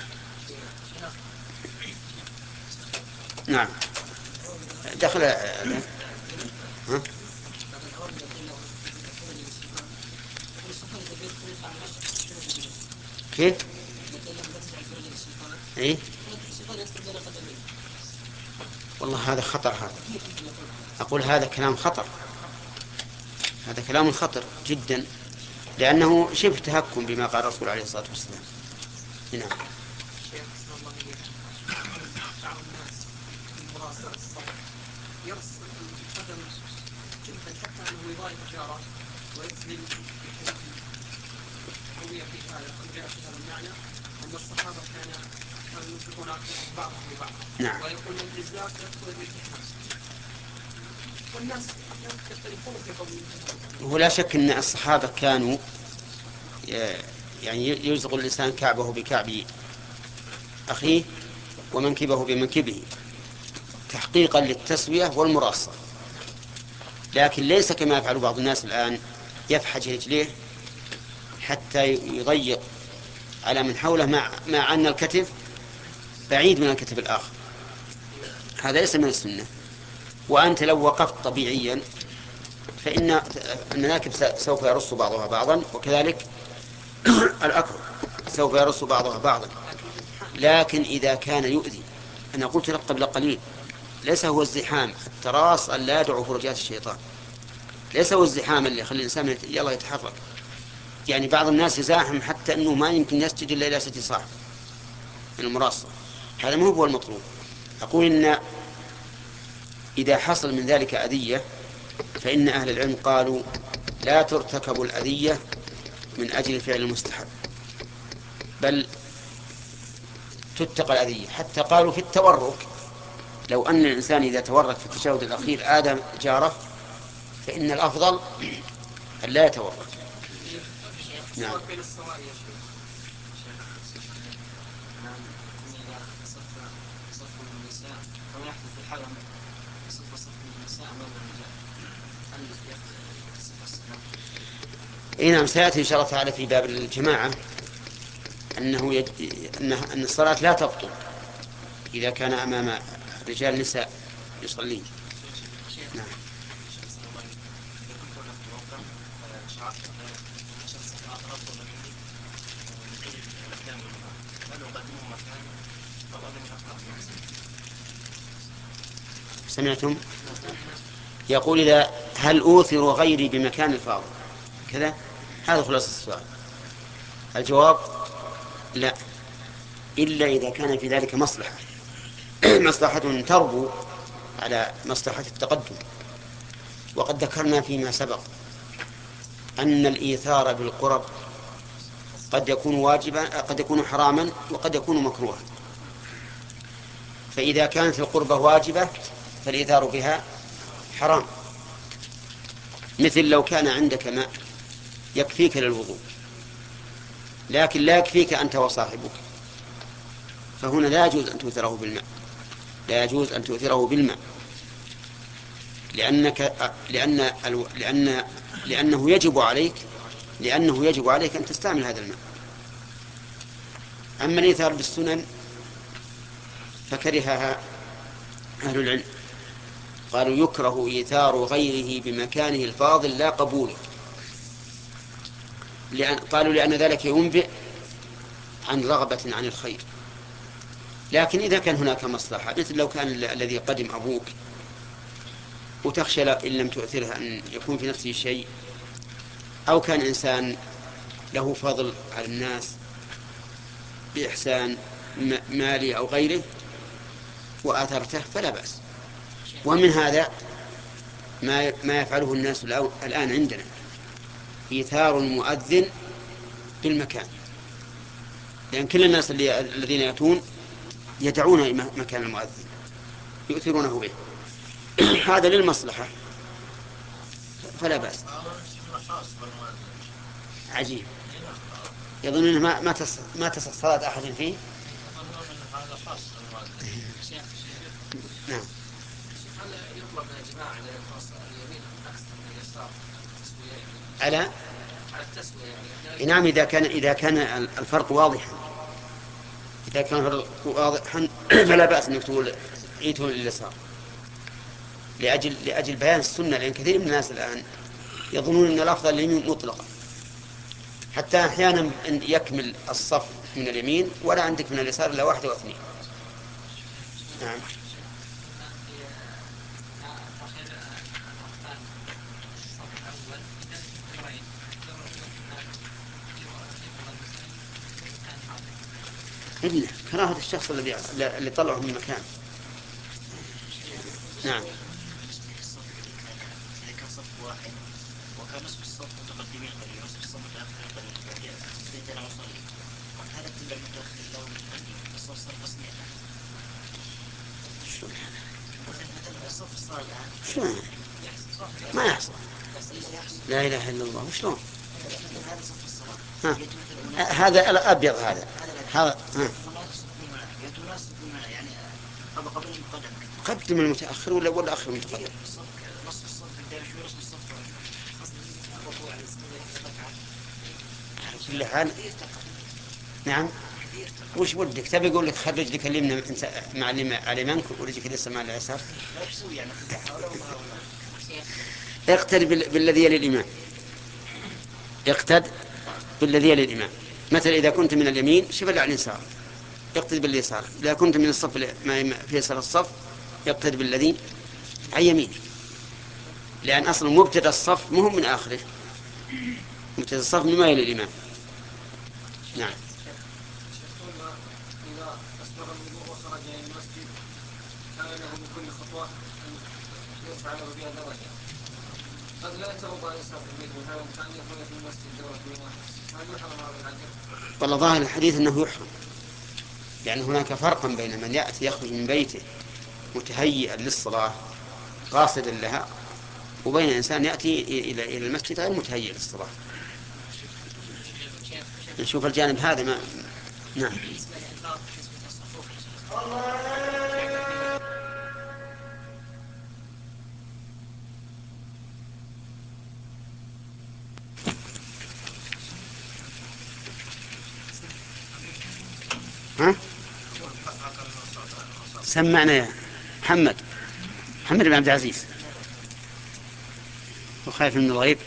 نعم دخل. ها؟ كيف؟ إيه؟ والله هذا خطر، هذا أقول هذا كلام خطر، هذا كلام خطر جدا، لأنه شبه تهكم بما قال الرسول عليه الصلاة والسلام. نعم. يرسل القدم جدا حتى انه يضايق جاره ويسلم قوية في هذا، قد جاء في هذا المعنى ان الصحابه كان كانوا ينفقون بعضهم ببعض. نعم. ويقول الجزاء يدخل الاتحاد والناس يختلفون في قوله. ولا شك ان الصحابه كانوا يعني يلزق الانسان كعبه بكعب اخيه ومنكبه بمنكبه تحقيقا للتسويه والمراصه، لكن ليس كما يفعل بعض الناس الآن، يفحج رجليه حتى يضيق على من حوله مع, مع أن الكتف بعيد من الكتف الآخر. هذا ليس من السنة. وأنت لو وقفت طبيعيا فإن المناكب سوف يرص بعضها بعضا، وكذلك الأكرم سوف يرص بعضها بعضا. لكن إذا كان يؤذي، أنا قلت لك قبل قليل ليس هو الزحام، التراص أن لا يدعو فرجات الشيطان، ليس هو الزحام اللي يخلي الإنسان يلا يتحرك. يعني بعض الناس يزاحم حتى أنه ما يمكن يسجد إلا إلى ست صاحب من المراصة، هذا ما هو المطلوب. أقول إن إذا حصل من ذلك أذية فإن أهل العلم قالوا لا ترتكب الأذية من أجل فعل المستحب، بل تتقى الأذية. حتى قالوا في التورك، لو أن الإنسان إذا تورك في التشهد الأخير آذى جاره فإن الأفضل أن لا يتورك. نعم. إيه نعم، سيأتي إن شاء الله تعالى في باب الجماعة أنه يج... أنه... أن الصلاة لا تبطل إذا كان أمام رجال نساء يصلين. نعم. سمعتم؟ يقول إذا هل أوثر غيري بمكان الفاضل كذا؟ هذا خلاص السؤال. الجواب لا، إلا إذا كان في ذلك مصلحة مصلحة تربو على مصلحة التقدم. وقد ذكرنا فيما سبق أن الإيثار بالقرب قد يكون واجبا، قد يكون حراما، وقد يكون مكروها. فإذا كانت القربة واجبة فالإيثار بها حرام، مثل لو كان عندك ماء يكفيك للوضوء لكن لا يكفيك أنت وصاحبك، فهنا لا يجوز أن تؤثره بالماء، لا يجوز أن تؤثره بالماء لأنك لأن لأن لأنه يجب عليك لأنه يجب عليك أن تستعمل هذا الماء. أما الإيثار بالسنن فكرهها أهل العلم، قالوا يكره إيثار غيره بمكانه الفاضل لا قبوله، لأن قالوا لأن ذلك ينبئ عن رغبة عن الخير. لكن إذا كان هناك مصلحة، مثل لو كان الذي قدم أبوك وتخشى إن لم تؤثره أن يكون في نفسه شيء، أو كان إنسان له فضل على الناس بإحسان مالي أو غيره وآثرته فلا بأس. ومن هذا ما ما يفعله الناس الآن عندنا، إيثار المؤذن بالمكان، لأن كل الناس اللي الذين يأتون يدعون مكان المؤذن يؤثرونه به هذا للمصلحة فلا بأس. عجيب، يظن أنه ما ما تصح صلاة أحد فيه. نعم. على نعم إذا كان إذا كان الفرق واضحا، إذا كان الفرق واضحا فلا بأس أن تقول عيدهم لليسار لأجل لأجل بيان السنة، لأن كثير من الناس الآن يظنون أن الأفضل اليمين مطلقا حتى أحيانا يكمل الصف من اليمين ولا عندك من اليسار إلا واحد واثنين. نعم. إلا كراهة الشخص الذي اللي طلعه من مكان. نعم. إذا كان صف واحد وكان نصف الصف متقدمين قليل ونصف الصف متأخرين قليل بديت أنا أصلي هذا كل المتأخر له متقدم الصف صار تصنيع مثلا الصف صار الآن شلون ما يحصل؟ لا إله إلا الله. وشلون هذا صف الصلاة ها. هذا الأبيض هذا هذا ها. يعني قبل المقدم قدم المتأخر ولا ولا أخر المتقدم؟ نصف الصف بدأ شوي نصف الصف على كل حال. نعم. وش ودك تبي يقول لك خرج لك اليمنى مع اليمين ورجلك لسه مع اليسار؟ اقتد بالذي يلي الإمام. اقتد بالذي يلي الإمام. مثلا إذا كنت من اليمين شوف على اليسار يقتد باليسار. إذا كنت من الصف في يسار الصف يقتد بالذي عن يمين، لأن أصلا مبتدأ الصف مهم من آخره. مبتدأ الصف مما يلي الإمام. نعم. إذا أسبغ الوضوء وخرج إلى المسجد كان له بكل خطوة أن يرفع له بها درجة. قد لا يتوضأ الإنسان في البيت وهذا كان يخرج في المسجد درجة واحدة. هل يحرم هذا العجل؟ والله ظاهر الحديث أنه يحرم، لأن هناك فرقا بين من يأتي يخرج من بيته متهيئا للصلاة قاصدا لها وبين إنسان يأتي إلى إلى المسجد غير متهيئ للصلاة. نشوف الجانب هذا ما. نعم. ها؟ سمعنا يا محمد محمد بن عبد العزيز وخايف من الغيب.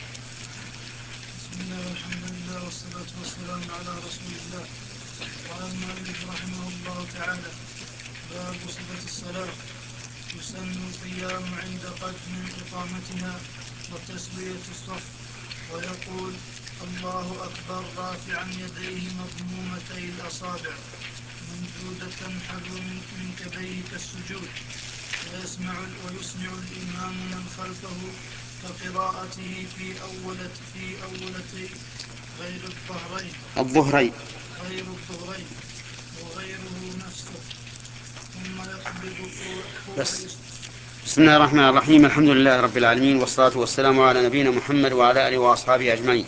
بسم الله والحمد لله والصلاة والسلام على رسول الله. قال المؤلف رحمه الله تعالى: باب صفة الصلاة. يسن القيام عند قدم إقامتها وتسوية الصف، ويقول: الله أكبر رافعا يديه مضمومتي الأصابع ممدودة حذو من كبيه كالسجود، ويسمع ويسمع الإمام من خلفه كقراءته في أولة في أولتي غير الظهرين الظهرين غير الظهرين وغيره نفسه، ثم يقبض بس. بسم الله الرحمن الرحيم. الحمد لله رب العالمين، والصلاة والسلام على نبينا محمد وعلى آله وأصحابه أجمعين.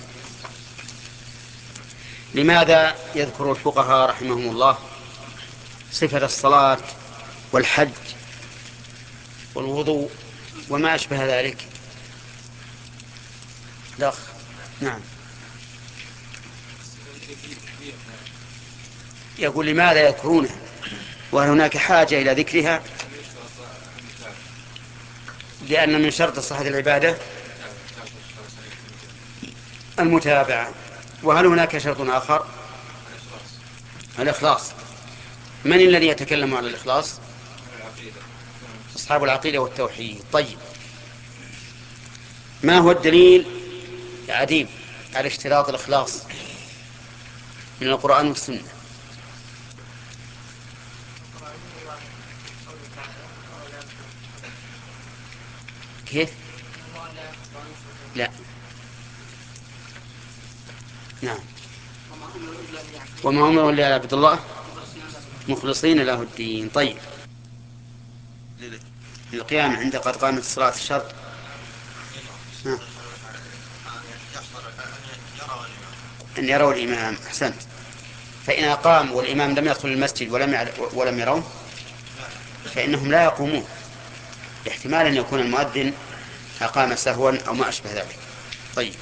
لماذا يذكر الفقهاء رحمهم الله صفة الصلاة والحج والوضوء وما أشبه ذلك؟ الأخ. نعم. يقول لماذا يذكرونها وهل هناك حاجة إلى ذكرها؟ لأن من شرط صحة العبادة المتابعة. وهل هناك شرط آخر؟ الإخلاص. من الذي يتكلم على الإخلاص؟ أصحاب العقيدة والتوحيد. طيب، ما هو الدليل يا عديم على اشتراط الإخلاص من القرآن والسنة؟ كيف؟ لا. نعم. وما أمروا إلا ليعبدوا الله مخلصين له الدين. طيب، القيام عند قد قامت الصلاة الشرط. نعم. أن يروا الإمام. أحسنت. فإن قام والإمام لم يدخل المسجد ولم ولم يروه فإنهم لا يقومون، احتمال أن يكون المؤذن أقام سهوا أو ما أشبه ذلك. طيب،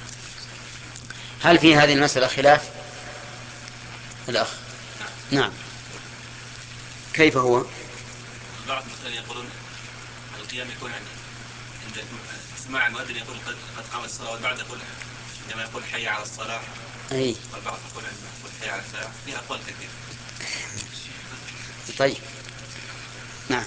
هل في هذه المسألة خلاف؟ الأخ. نعم. كيف هو؟ بعض مثلا يقولون القيام يكون عند عند سماع المؤذن يقول قد قد قامت الصلاة، والبعض يقول عندما يقول حي على الصلاة أي والبعض يقول عندما يقول حي على الفلاح في أقوال كثيرة. طيب نعم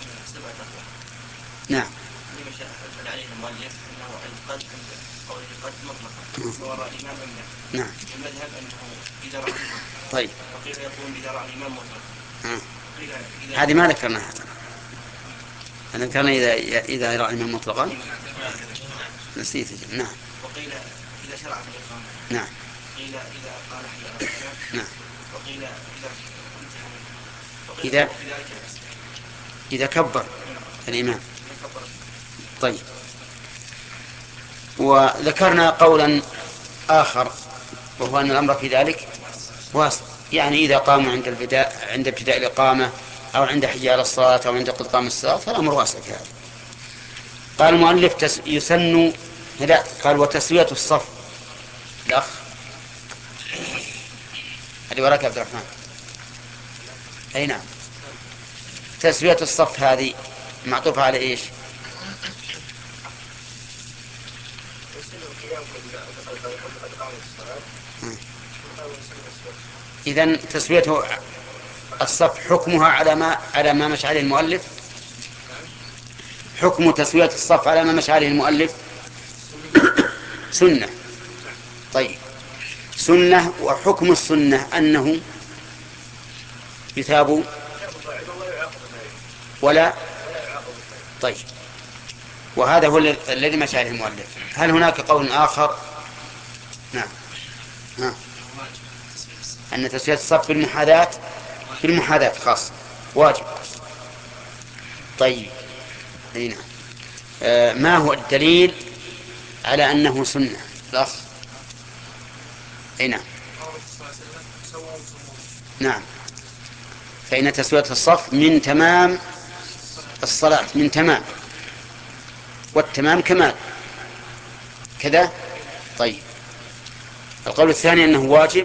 نعم لما عليه المؤلف أنه القد أو القد مطلقا وراء الإمام أم لا؟ نعم المذهب أنه إذا رأى الإمام. طيب وقيل يقول إذا رأى الإمام مطلقا. آه. قيل إذا هذه ما ذكرناها ترى. أنا ذكرنا إذا إذا رأى الإمام مطلقا نسيت. نعم وقيل إذا شرع في الإقامة. نعم قيل إذا قال حي على الصلاة. نعم وقيل إذا انتهى منه. وقيل إذا في ذلك الأسر. إذا كبر الإمام. يكبر. طيب وذكرنا قولا آخر وهو أن الأمر في ذلك واسع، يعني إذا قاموا عند البداء عند ابتداء الإقامة أو عند حي على الصلاة أو عند قد قام الصلاة فالأمر واسع في هذا. قال المؤلف تس... يسن لا قال وتسوية الصف. الأخ هذه وراك عبد الرحمن. أي نعم تسوية الصف هذه معطوفة على إيش؟ إذن تسوية الصف حكمها على ما على ما مشى عليه المؤلف. حكم تسوية الصف على ما مشى عليه المؤلف سنة. طيب سنة، وحكم السنة أنه يثاب ولا. طيب وهذا هو الذي مشى عليه المؤلف. هل هناك قول آخر؟ نعم ها. أن تسوية الصف بالمحاذاة بالمحاذاة خاص واجب. طيب هنا آه ما هو الدليل على أنه سنة؟ الأخ هنا. نعم فإن تسوية الصف من تمام الصلاة، من تمام، والتمام كمال كذا. طيب القول الثاني أنه واجب.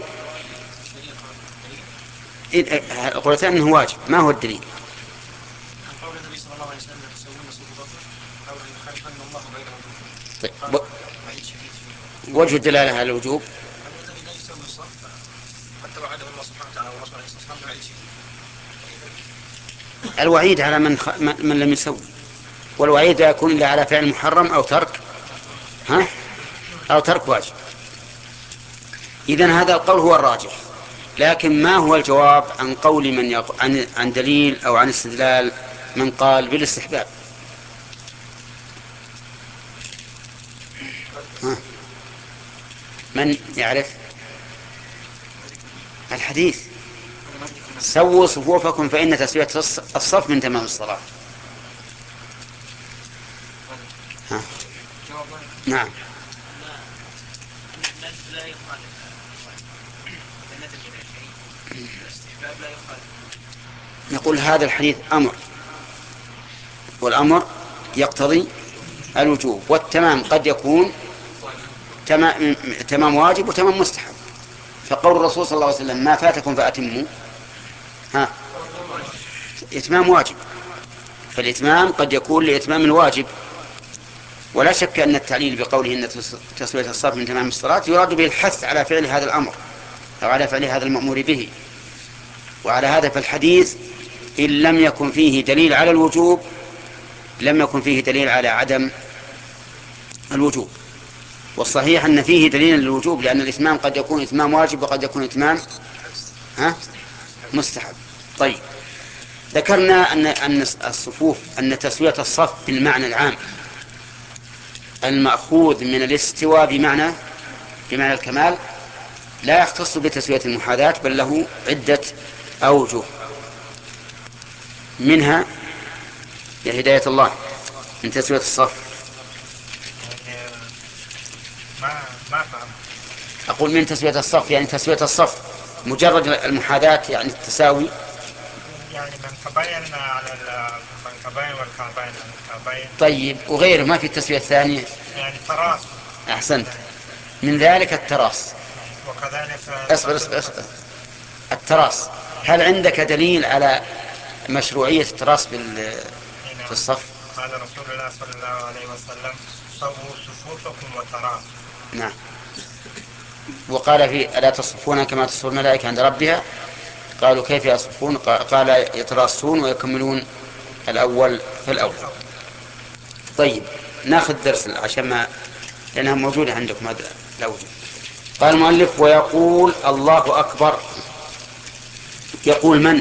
القول الثاني أنه واجب. ما هو الدليل؟ قول النبي صلى الله عليه وسلم تسوون صفوفكم أو أن يخالفن الله بينهم. طيب و... وجه الدلالة على الوجوب الذي لا يسوي الصف حتى وعده الله سبحانه وتعالى ورسوله عليه الصلاة والسلام بالعيش. الوعيد على من خ... من لم يسوي، والوعيد لا يكون إلا على فعل محرم أو ترك ها أو ترك واجب. إذن هذا القول هو الراجح. لكن ما هو الجواب عن قول من يق... عن عن دليل أو عن استدلال من قال بالاستحباب؟ ها؟ من يعرف الحديث؟ سووا صفوفكم فإن تسوية الصف من تمام الصلاة. ها. نعم نقول هذا الحديث أمر، والأمر يقتضي الوجوب، والتمام قد يكون تمام, تمام واجب وتمام مستحب. فقول الرسول صلى الله عليه وسلم ما فاتكم فأتموا ها إتمام واجب، فالإتمام قد يكون لإتمام الواجب. ولا شك أن التعليل بقوله إن تسوية الصف من تمام الصلاة يراد به الحث على فعل هذا الأمر أو على فعل هذا المأمور به. وعلى هذا فالحديث إن لم يكن فيه دليل على الوجوب لم يكن فيه دليل على عدم الوجوب. والصحيح أن فيه دليل للوجوب، لأن الإتمام قد يكون إتمام واجب وقد يكون إتمام ها مستحب. طيب ذكرنا أن أن الصفوف أن تسوية الصف بالمعنى العام المأخوذ من الاستواء بمعنى بمعنى الكمال لا يختص بتسوية المحاذاة، بل له عدة أوجه. منها يا هداية الله من تسوية الصف. ما ما فهم. أقول من تسوية الصف يعني تسوية الصف مجرد المحاذاة يعني التساوي، يعني من كبين على من كبين والكعبين الكعبين. طيب وغيره ما في التسوية الثانية يعني تراص. أحسنت، من ذلك التراص. وكذلك اصبر اصبر اصبر التراص. هل عندك دليل على مشروعية التراص في الصف؟ قال رسول الله صلى الله عليه وسلم سووا صفوفكم وتراصوا. نعم وقال في ألا تصفون كما تصف الملائكة عند ربها قالوا كيف يصفون قال يتراصون ويكملون الأول فالأول. طيب ناخذ درس عشان ما لأنها موجودة عندكم هذا الأوجه. قال المؤلف ويقول الله أكبر. يقول من؟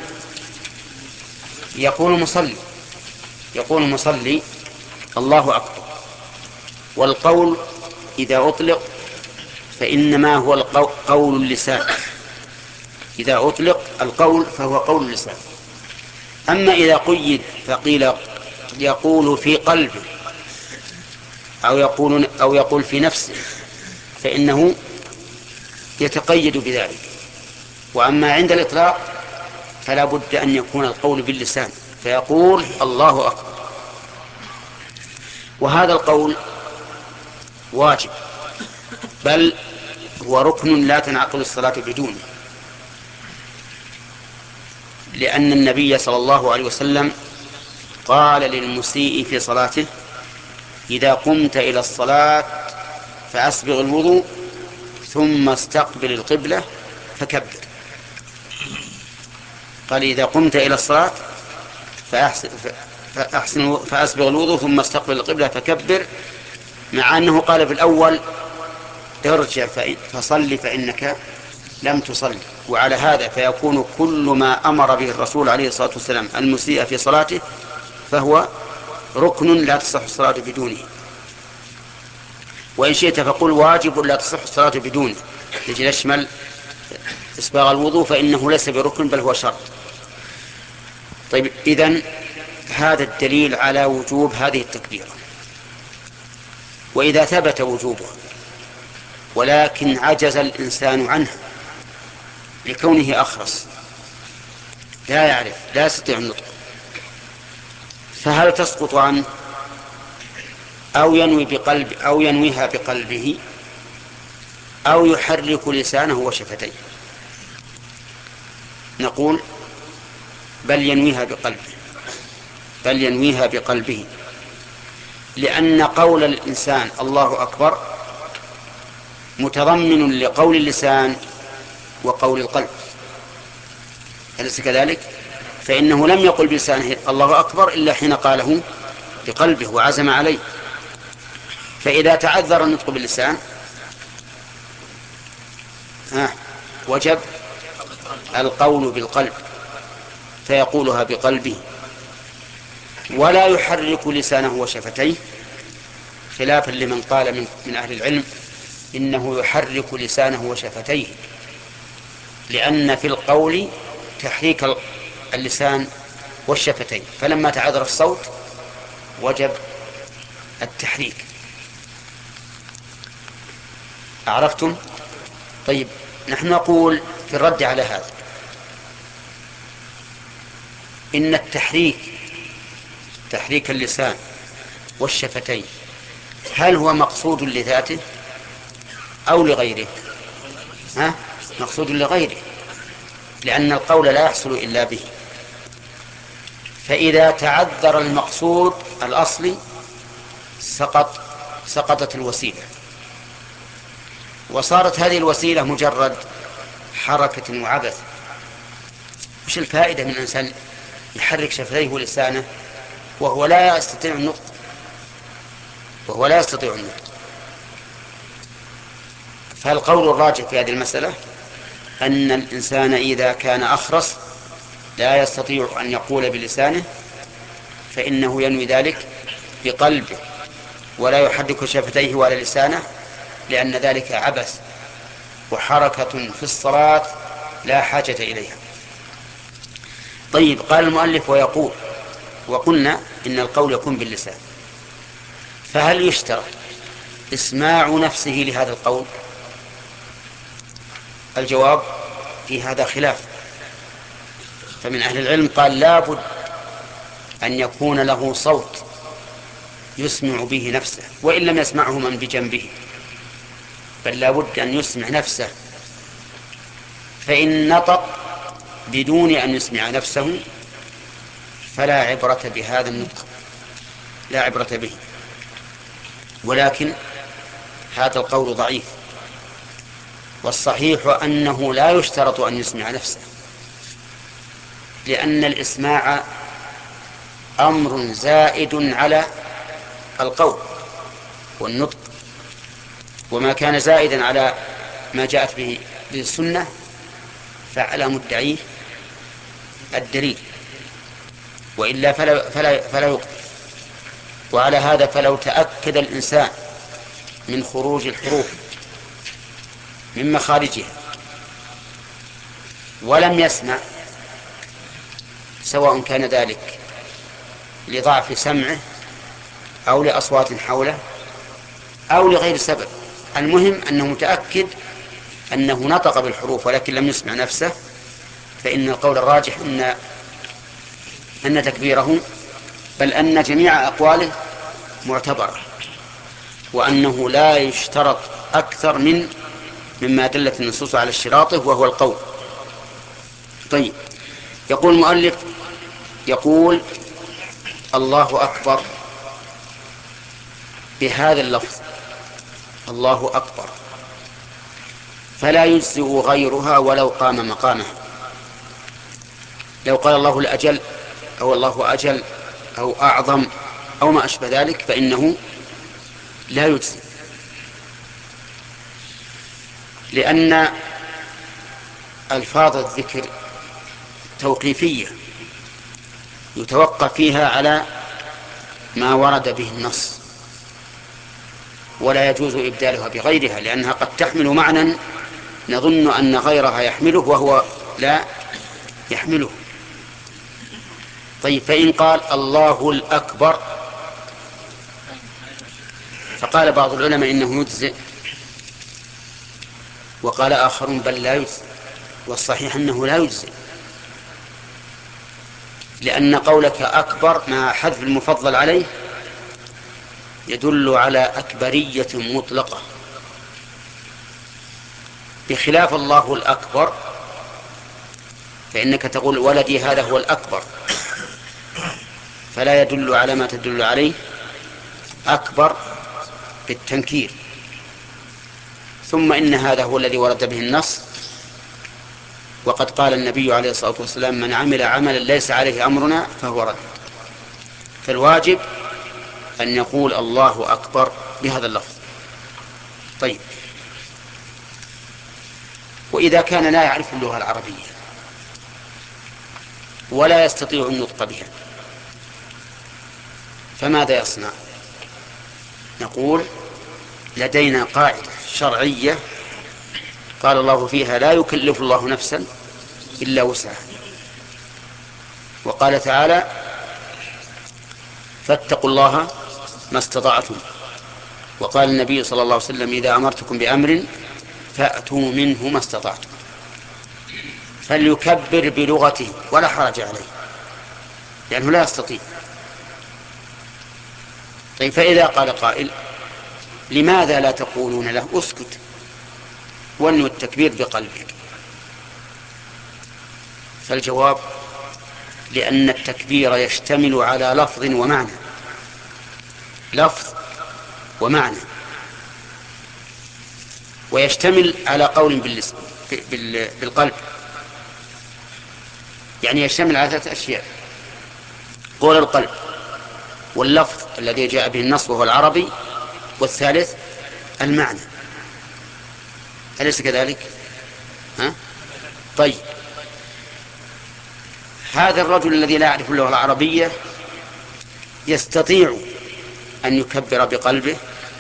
يقول مصلي يقول مصلي الله أكبر. والقول إذا أطلق فإنما هو القول قول اللسان. إذا أطلق القول فهو قول اللسان. أما إذا قيد فقيل يقول في قلبه أو يقول أو يقول في نفسه فإنه يتقيد بذلك. وأما عند الإطلاق فلا بد أن يكون القول باللسان فيقول الله أكبر. وهذا القول واجب بل هو ركن لا تنعقد الصلاة بدونه، لأن النبي صلى الله عليه وسلم قال للمسيء في صلاته إذا قمت إلى الصلاة فأسبغ الوضوء ثم استقبل القبلة فكبر. قال إذا قمت إلى الصلاة فأحسن فأحسن فأسبغ الوضوء ثم استقبل القبلة فكبر، مع أنه قال في الأول ارجع فصل فإنك لم تصل. وعلى هذا فيكون كل ما أمر به الرسول عليه الصلاة والسلام المسيء في صلاته فهو ركن لا تصح الصلاة بدونه. وإن شئت فقل واجب لا تصح الصلاة بدونه يجي يشمل إسباغ الوضوء فإنه ليس بركن بل هو شرط. طيب إذن هذا الدليل على وجوب هذه التكبيرة. وإذا ثبت وجوبه ولكن عجز الإنسان عنه لكونه أخرس لا يعرف لا يستطيع النطق فهل تسقط عنه أو ينوي بقلب أو ينويها بقلبه أو يحرك لسانه وشفتيه؟ نقول بل ينويها بقلبه بل ينويها بقلبه لأن قول الإنسان الله أكبر متضمن لقول اللسان وقول القلب، أليس كذلك؟ فإنه لم يقل بلسانه الله أكبر إلا حين قاله بقلبه وعزم عليه. فإذا تعذر النطق باللسان ها وجب القول بالقلب فيقولها بقلبه ولا يحرك لسانه وشفتيه، خلافا لمن قال من, من أهل العلم إنه يحرك لسانه وشفتيه، لأن في القول تحريك اللسان والشفتين، فلما تعذر الصوت وجب التحريك. أعرفتم؟ طيب نحن نقول في الرد على هذا إن التحريك تحريك اللسان والشفتين هل هو مقصود لذاته أو لغيره؟ ها؟ مقصود لغيره، لأن القول لا يحصل إلا به. فإذا تعذر المقصود الأصلي سقط سقطت الوسيلة، وصارت هذه الوسيلة مجرد حركة وعبث. وش الفائدة من الإنسان يحرك شفتيه ولسانه وهو لا يستطيع النطق وهو لا يستطيع النطق؟ فالقول الراجح في هذه المسألة أن الإنسان إذا كان أخرس لا يستطيع أن يقول بلسانه فإنه ينوي ذلك بقلبه ولا يحرك شفتيه ولا لسانه، لأن ذلك عبث وحركة في الصلاة لا حاجة إليها. طيب قال المؤلف ويقول، وقلنا إن القول يكون باللسان، فهل يشترط إسماع نفسه لهذا القول؟ الجواب في هذا خلاف، فمن أهل العلم قال لا بد أن يكون له صوت يسمع به نفسه وإن لم يسمعه من بجنبه، بل لا بد أن يسمع نفسه، فإن نطق بدون أن يسمع نفسه فلا عبرة بهذا النطق، لا عبرة به. ولكن هذا القول ضعيف، والصحيح أنه لا يشترط أن يسمع نفسه، لأن الإسماع أمر زائد على القول والنطق، وما كان زائدا على ما جاءت به السنة فعلى مدعيه الدليل، وإلا فلا, فلا, فلا يقبل. وعلى هذا فلو تأكد الإنسان من خروج الحروف من مخارجها ولم يسمع، سواء كان ذلك لضعف سمعه أو لأصوات حوله أو لغير سبب، المهم أنه متأكد أنه نطق بالحروف ولكن لم يسمع نفسه، فإن القول الراجح أن أن تكبيره بل أن جميع أقواله معتبرة، وأنه لا يشترط أكثر من مما دلت النصوص على اشتراطه وهو القول. طيب، يقول المؤلف يقول الله أكبر بهذا اللفظ الله أكبر، فلا يجزئ غيرها ولو قام مقامه. لو قال الله الأجل أو الله أجل أو أعظم أو ما أشبه ذلك فإنه لا يجزئ، لأن ألفاظ الذكر توقيفية يتوقف فيها على ما ورد به النص، ولا يجوز إبدالها بغيرها، لأنها قد تحمل معنى نظن أن غيرها يحمله وهو لا يحمله. طيب، فإن قال الله الأكبر فقال بعض العلماء إنه يجزئ، وقال آخرون بل لا يجزئ، والصحيح أنه لا يجزئ، لأن قولك أكبر مع حذف المفضل عليه يدل على أكبرية مطلقة، بخلاف الله الأكبر فإنك تقول ولدي هذا هو الأكبر، فلا يدل على ما تدل عليه أكبر بالتنكير. ثم إن هذا هو الذي ورد به النص، وقد قال النبي عليه الصلاة والسلام من عمل عملا ليس عليه أمرنا فهو رد. فالواجب أن يقول الله أكبر بهذا اللفظ. طيب، وإذا كان لا يعرف اللغة العربية ولا يستطيع النطق بها فماذا يصنع؟ نقول لدينا قاعدة شرعية قال الله فيها لا يكلف الله نفسا إلا وسعها، وقال تعالى فاتقوا الله ما استطعتم، وقال النبي صلى الله عليه وسلم إذا أمرتكم بأمر فأتوا منه ما استطعتم، فليكبر بلغته ولا حرج عليه لأنه لا يستطيع. طيب، فإذا قال قائل لماذا لا تقولون له اسكت وانوي التكبير بقلبك؟ فالجواب لأن التكبير يشتمل على لفظ ومعنى، لفظ ومعنى، ويشتمل على قول بالقلب، يعني يشتمل على ثلاثة أشياء: قول القلب، واللفظ الذي جاء به النص وهو العربي، والثالث المعنى. أليس كذلك؟ ها؟ طيب، هذا الرجل الذي لا يعرف اللغة العربية يستطيع أن يكبر بقلبه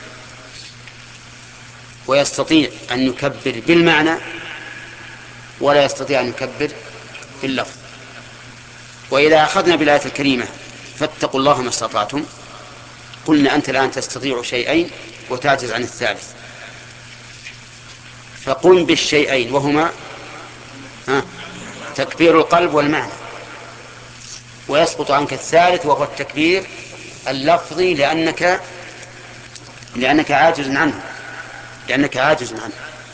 ويستطيع أن يكبر بالمعنى ولا يستطيع أن يكبر باللفظ. وإذا أخذنا بالآية الكريمة فاتقوا الله ما استطعتم، قلنا أنت الآن تستطيع شيئين وتعجز عن الثالث، فقم بالشيئين وهما ها تكبير القلب والمعنى، ويسقط عنك الثالث وهو التكبير اللفظي لأنك لأنك عاجز عنه لأنك عاجز عنه.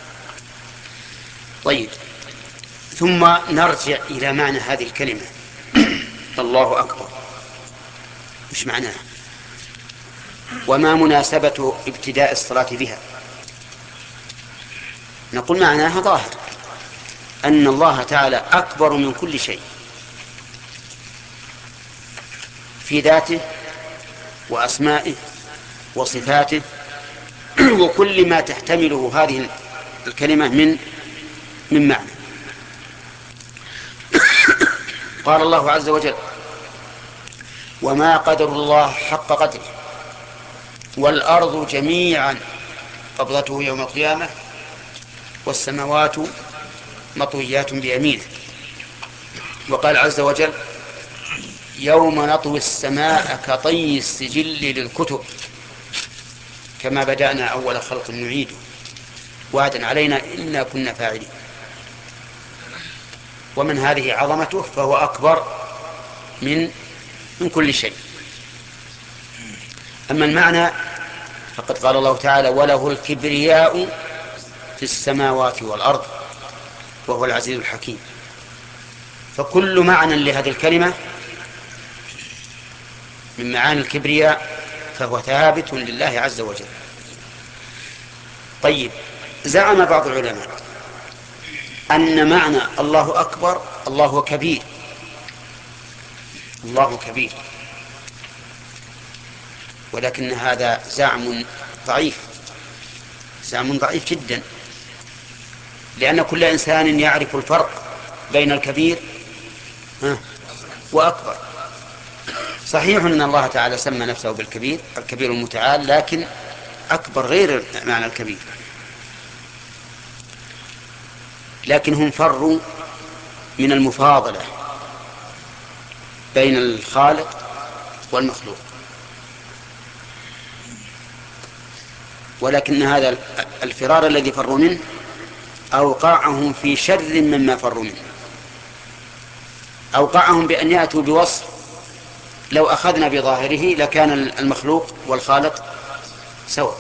طيب، ثم نرجع إلى معنى هذه الكلمة الله أكبر، مش معناها؟ وما مناسبة ابتداء الصلاة بها؟ نقول معناها ظاهر أن الله تعالى أكبر من كل شيء في ذاته وأسمائه وصفاته وكل ما تحتمله هذه الكلمة من من معنى. قال الله عز وجل: وما قدر الله حق قدره والأرض جميعا قبضته يوم القيامة والسماوات مطويات بيمينه. وقال عز وجل: يوم نطوي السماء كطي السجل للكتب كما بدأنا أول خلق نعيده وعدا علينا إنا كنا فاعلين. ومن هذه عظمته فهو أكبر من من كل شيء. أما المعنى فقد قال الله تعالى: وله الكبرياء في السماوات والأرض وهو العزيز الحكيم. فكل معنى لهذه الكلمة من معاني الكبرياء فهو ثابت لله عز وجل. طيب، زعم بعض العلماء أن معنى الله أكبر الله كبير، الله كبير، ولكن هذا زعم ضعيف، زعم ضعيف جدا، لأن كل إنسان يعرف الفرق بين الكبير وأكبر. صحيح أن الله تعالى سمى نفسه بالكبير، الكبير المتعال، لكن أكبر غير معنى الكبير. لكن هم فروا من المفاضلة بين الخالق والمخلوق، ولكن هذا الفرار الذي فروا منه أوقعهم في شر مما فروا منه. أوقعهم بأن يأتوا بوصف لو أخذنا بظاهره لكان المخلوق والخالق سواء.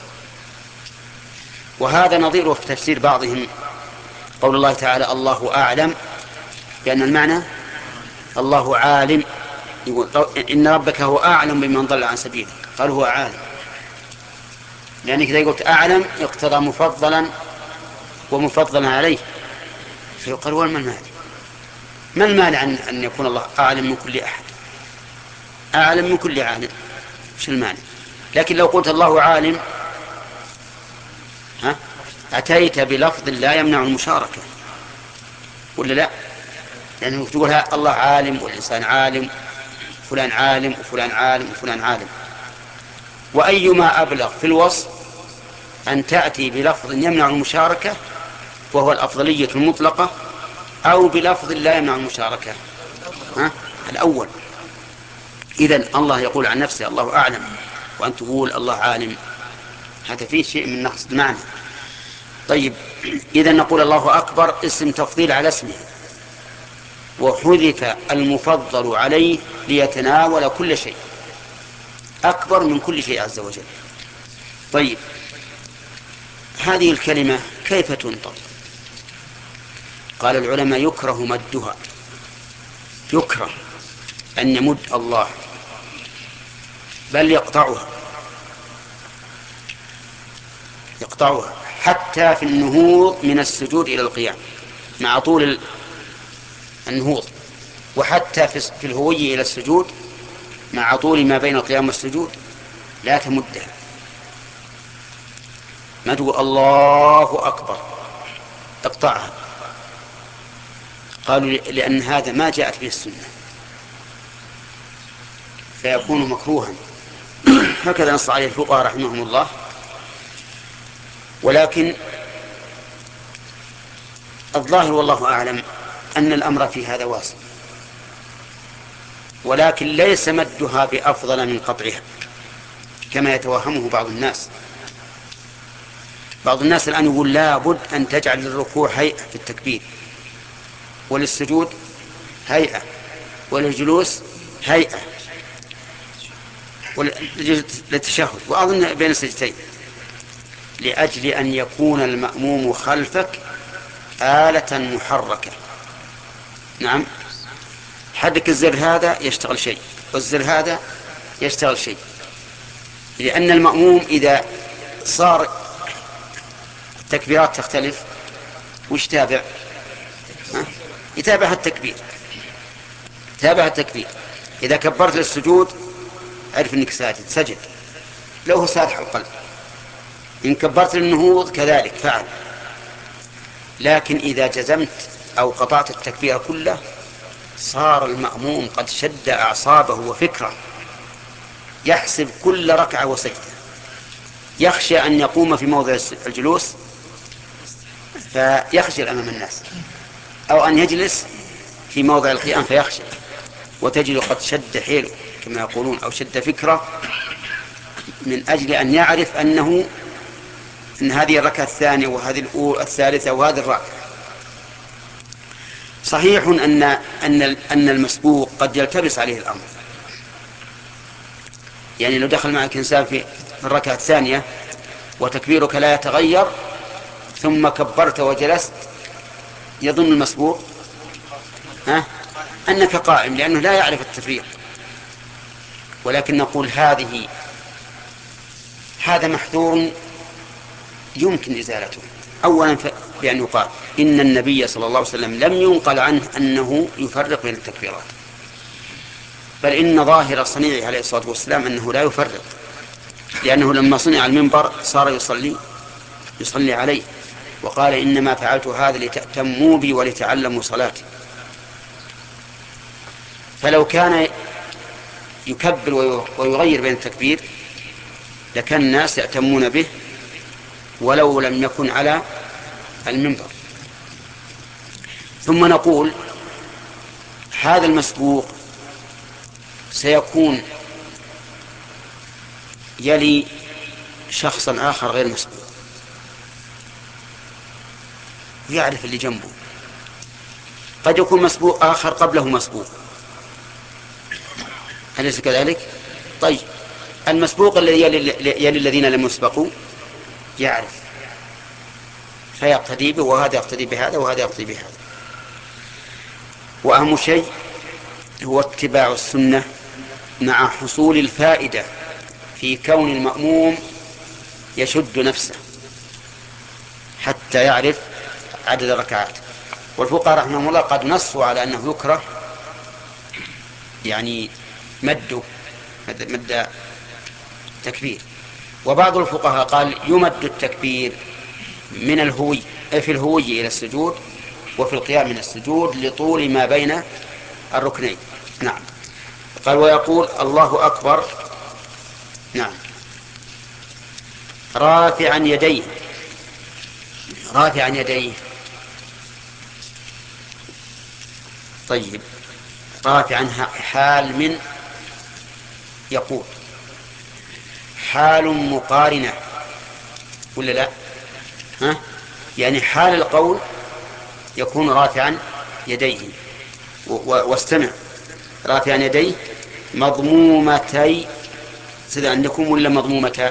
وهذا نظيره في تفسير بعضهم قول الله تعالى: الله أعلم، لأن المعنى الله عالم. يقول إن ربك هو أعلم بمن ضل عن سبيله، قال هو عالم، لأنك إذا قلت أعلم يقتضى مفضلا ومفضلا عليه، فيقال وما المانع؟ ما المانع عن أن يكون الله أعلم من كل أحد، أعلم من كل عالم، مش المانع؟ لكن لو قلت الله عالم ها أتيت بلفظ لا يمنع المشاركة، ولا لا؟ لأنه تقول الله عالم والإنسان عالم، فلان عالم وفلان عالم وفلان عالم. وأيما أبلغ في الوصف أن تأتي بلفظ يمنع المشاركة وهو الأفضلية المطلقة، أو بلفظ لا يمنع المشاركة، ها؟ الأول. إذن الله يقول عن نفسه الله أعلم، وأن تقول الله عالم، هذا فيه شيء من نقص المعنى. طيب، إذن نقول الله أكبر اسم تفضيل على اسمه، وحذف المفضل عليه ليتناول كل شيء، أكبر من كل شيء عز وجل. طيب، هذه الكلمة كيف تنطق؟ قال العلماء: يكره مدها، يكره أن يمد الله، بل يقطعها، يقطعها حتى في النهوض من السجود إلى القيام مع طول النهوض، وحتى في الهوي إلى السجود مع طول ما بين القيام والسجود لا تمدها. ما تقول الله أكبر، اقطعها. قالوا لأن هذا ما جاءت به السنة فيكون مكروها، هكذا نص عليه الفقهاء رحمهم الله. ولكن الظاهر والله أعلم أن الأمر في هذا واسع، ولكن ليس مدها بأفضل من قطعها كما يتوهمه بعض الناس. بعض الناس الآن يقول لا بد أن تجعل للركوع هيئة في التكبير، وللسجود هيئة، وللجلوس هيئة، وللتشهد، وأظن بين السجدتين، لأجل أن يكون المأموم خلفك آلة محركة. نعم، حدك الزر هذا يشتغل شيء والزر هذا يشتغل شيء، لأن المأموم إذا صار التكبيرات تختلف، وش تابع؟ يتابع التكبير، تابع التكبير. إذا كبرت للسجود عرف أنك ساجد، سجد لو هو سادح القلب. إن كبرت للنهوض كذلك فعل. لكن إذا جزمت أو قطعت التكبير كله صار المأموم قد شد أعصابه وفكره، يحسب كل ركعة وسجدة، يخشى أن يقوم في موضع الجلوس فيخجل أمام الناس، أو أن يجلس في موضع القيام فيخشى، وتجد قد شد حيله كما يقولون، أو شد فكرة من أجل أن يعرف أنه أن هذه الركعة الثانية وهذه الأولى الثالثة وهذه الرابعة. صحيح أن أن أن المسبوق قد يلتبس عليه الأمر، يعني لو دخل معك إنسان في الركعة الثانية وتكبيرك لا يتغير ثم كبرت وجلست، يظن المسبوق ها أنك قائم، لأنه لا يعرف التفريق. ولكن نقول هذه هذا محذور يمكن إزالته. أولا بأن يقال إن النبي صلى الله عليه وسلم لم ينقل عنه أنه يفرق بين التكبيرات، بل إن ظاهر صنيعه عليه الصلاة والسلام أنه لا يفرق، لأنه لما صنع المنبر صار يصلي يصلي عليه، وقال إنما فعلت هذا لتأتموا بي ولتعلموا صلاتي. فلو كان يكبر ويغير بين التكبير لكان الناس يأتمون به ولو لم يكن على المنبر. ثم نقول هذا المسبوق سيكون يلي شخصا آخر غير مسبوق، يعرف اللي جنبه. قد يكون مسبوق آخر قبله مسبوق، أليس كذلك؟ طيب المسبوق الذي يلي الذين لم يسبقوا يعرف فيقتدي به، وهذا يقتدي بهذا وهذا يقتدي بهذا. وأهم شيء هو اتباع السنة مع حصول الفائدة في كون المأموم يشد نفسه حتى يعرف عدد الركعات. والفقهاء رحمهم الله قد نصوا على أنه يكره يعني مد مد تكبير، وبعض الفقهاء قال يمد التكبير من الهوي في الهوي إلى السجود وفي القيام من السجود لطول ما بين الركنين. نعم. قال ويقول الله أكبر نعم رافعا يديه. رافعا يديه طيب رافعا حال من يقول حال مقارنة ولا لا؟ ها؟ يعني حال القول يكون رافعا يديه. واستمع رافعا يديه مضمومتي سيدا عندكم ولا مضمومتا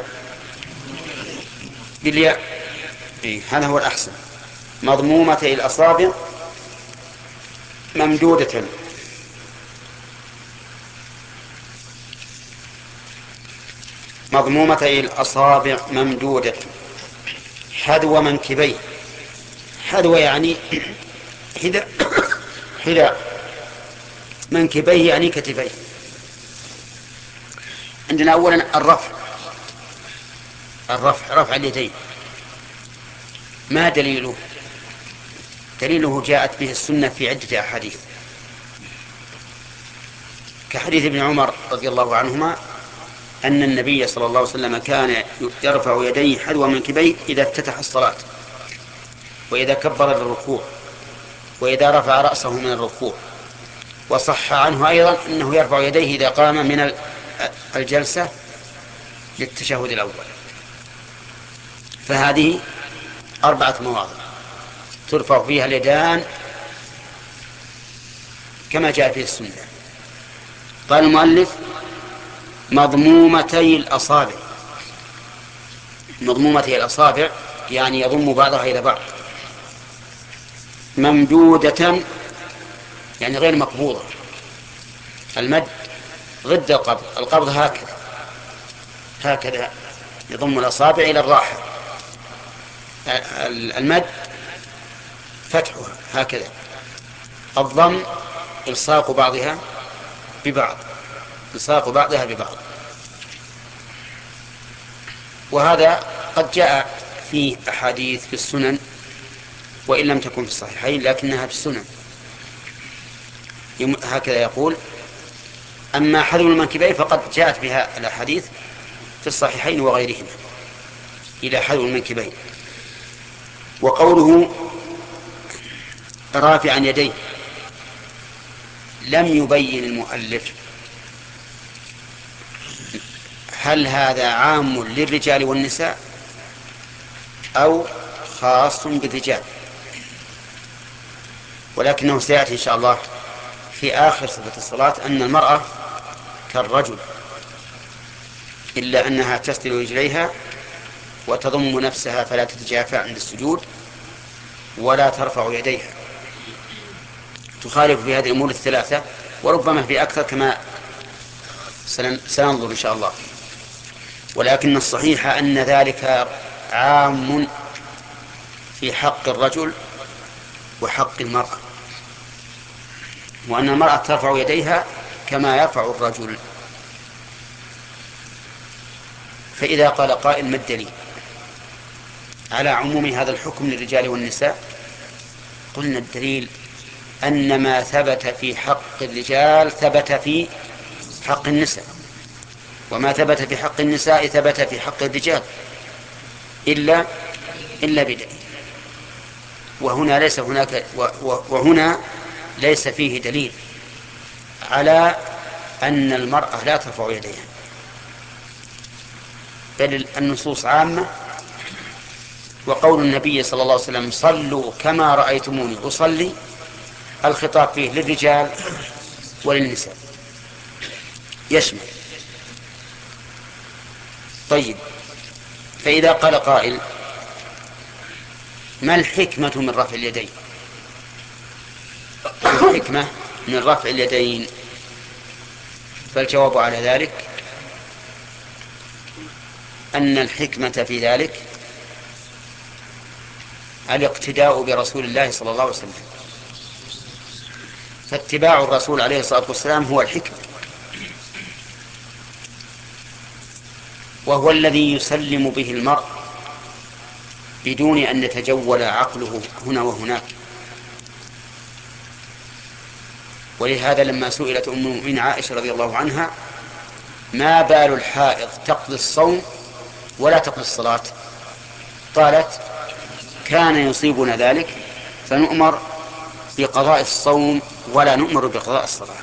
بالياء؟ إيه هذا هو الأحسن. مضمومتي الأصابع ممدودة مضمومتي الأصابع ممدودة حذو منكبيه. حذو يعني حذاء حذاء منكبيه يعني كتفيه. عندنا أولا الرفع الرفع رفع اليدين. ما دليله؟ دليله جاءت به السنة في عدة أحاديث، كحديث ابن عمر رضي الله عنهما أن النبي صلى الله عليه وسلم كان يرفع يديه حذو منكبيه إذا افتتح الصلاة، وإذا كبر للركوع، وإذا رفع رأسه من الركوع. وصح عنه أيضا أنه يرفع يديه إذا قام من الجلسة للتشهد الأول. فهذه أربعة مواضع ترفع فيها اليدان كما جاء في السنة. قال المؤلف مضمومتي الأصابع. مضمومتي الأصابع يعني يضم بعضها إلى بعض. ممدودة يعني غير مقبوضة. المد ضد القبض. القبض هكذا هكذا يضم الأصابع إلى الراحة. المد فتحها هكذا، الضم إلصاق بعضها ببعض، إلصاق بعضها ببعض. وهذا قد جاء في أحاديث في السنن وإن لم تكن في الصحيحين لكنها في السنن، هكذا يقول. أما حذو المنكبين فقد جاءت بها الأحاديث في الصحيحين وغيرهما إلى حذو المنكبين. وقوله رافعا يديه لم يبين المؤلف هل هذا عام للرجال والنساء أو خاص بالرجال، ولكنه سيأتي إن شاء الله في آخر صفة الصلاة أن المرأة كالرجل، إلا أنها تسدل رجليها وتضم نفسها فلا تتجافى عند السجود ولا ترفع يديها، تخالف في هذه الأمور الثلاثة، وربما في أكثر كما سننظر إن شاء الله. ولكن الصحيح أن ذلك عام في حق الرجل وحق المرأة، وأن المرأة ترفع يديها كما يرفع الرجل. فإذا قال قائل ما الدليل على عموم هذا الحكم للرجال والنساء؟ قلنا الدليل أن ما ثبت في حق الرجال ثبت في حق النساء، وما ثبت في حق النساء ثبت في حق الرجال إلا إلا بدليل. وهنا ليس هناك وهنا ليس فيه دليل على أن المرأة لا ترفع يديها، بل النصوص عامة. وقول النبي صلى الله عليه وسلم صلوا كما رأيتموني أصلي، الخطاب فيه للرجال وللنساء يشمل. طيب، فإذا قال قائل ما الحكمة من رفع اليدين؟ الحكمة من رفع اليدين، فالجواب على ذلك أن الحكمة في ذلك الاقتداء برسول الله صلى الله عليه وسلم، فاتباع الرسول عليه الصلاة والسلام هو الحكمة، وهو الذي يسلم به المرء بدون أن يتجول عقله هنا وهناك. ولهذا لما سئلت أم المؤمنين عائشة رضي الله عنها ما بال الحائض تقضي الصوم ولا تقضي الصلاة، قالت كان يصيبنا ذلك فنؤمر بقضاء الصوم ولا نؤمر بقضاء الصلاة.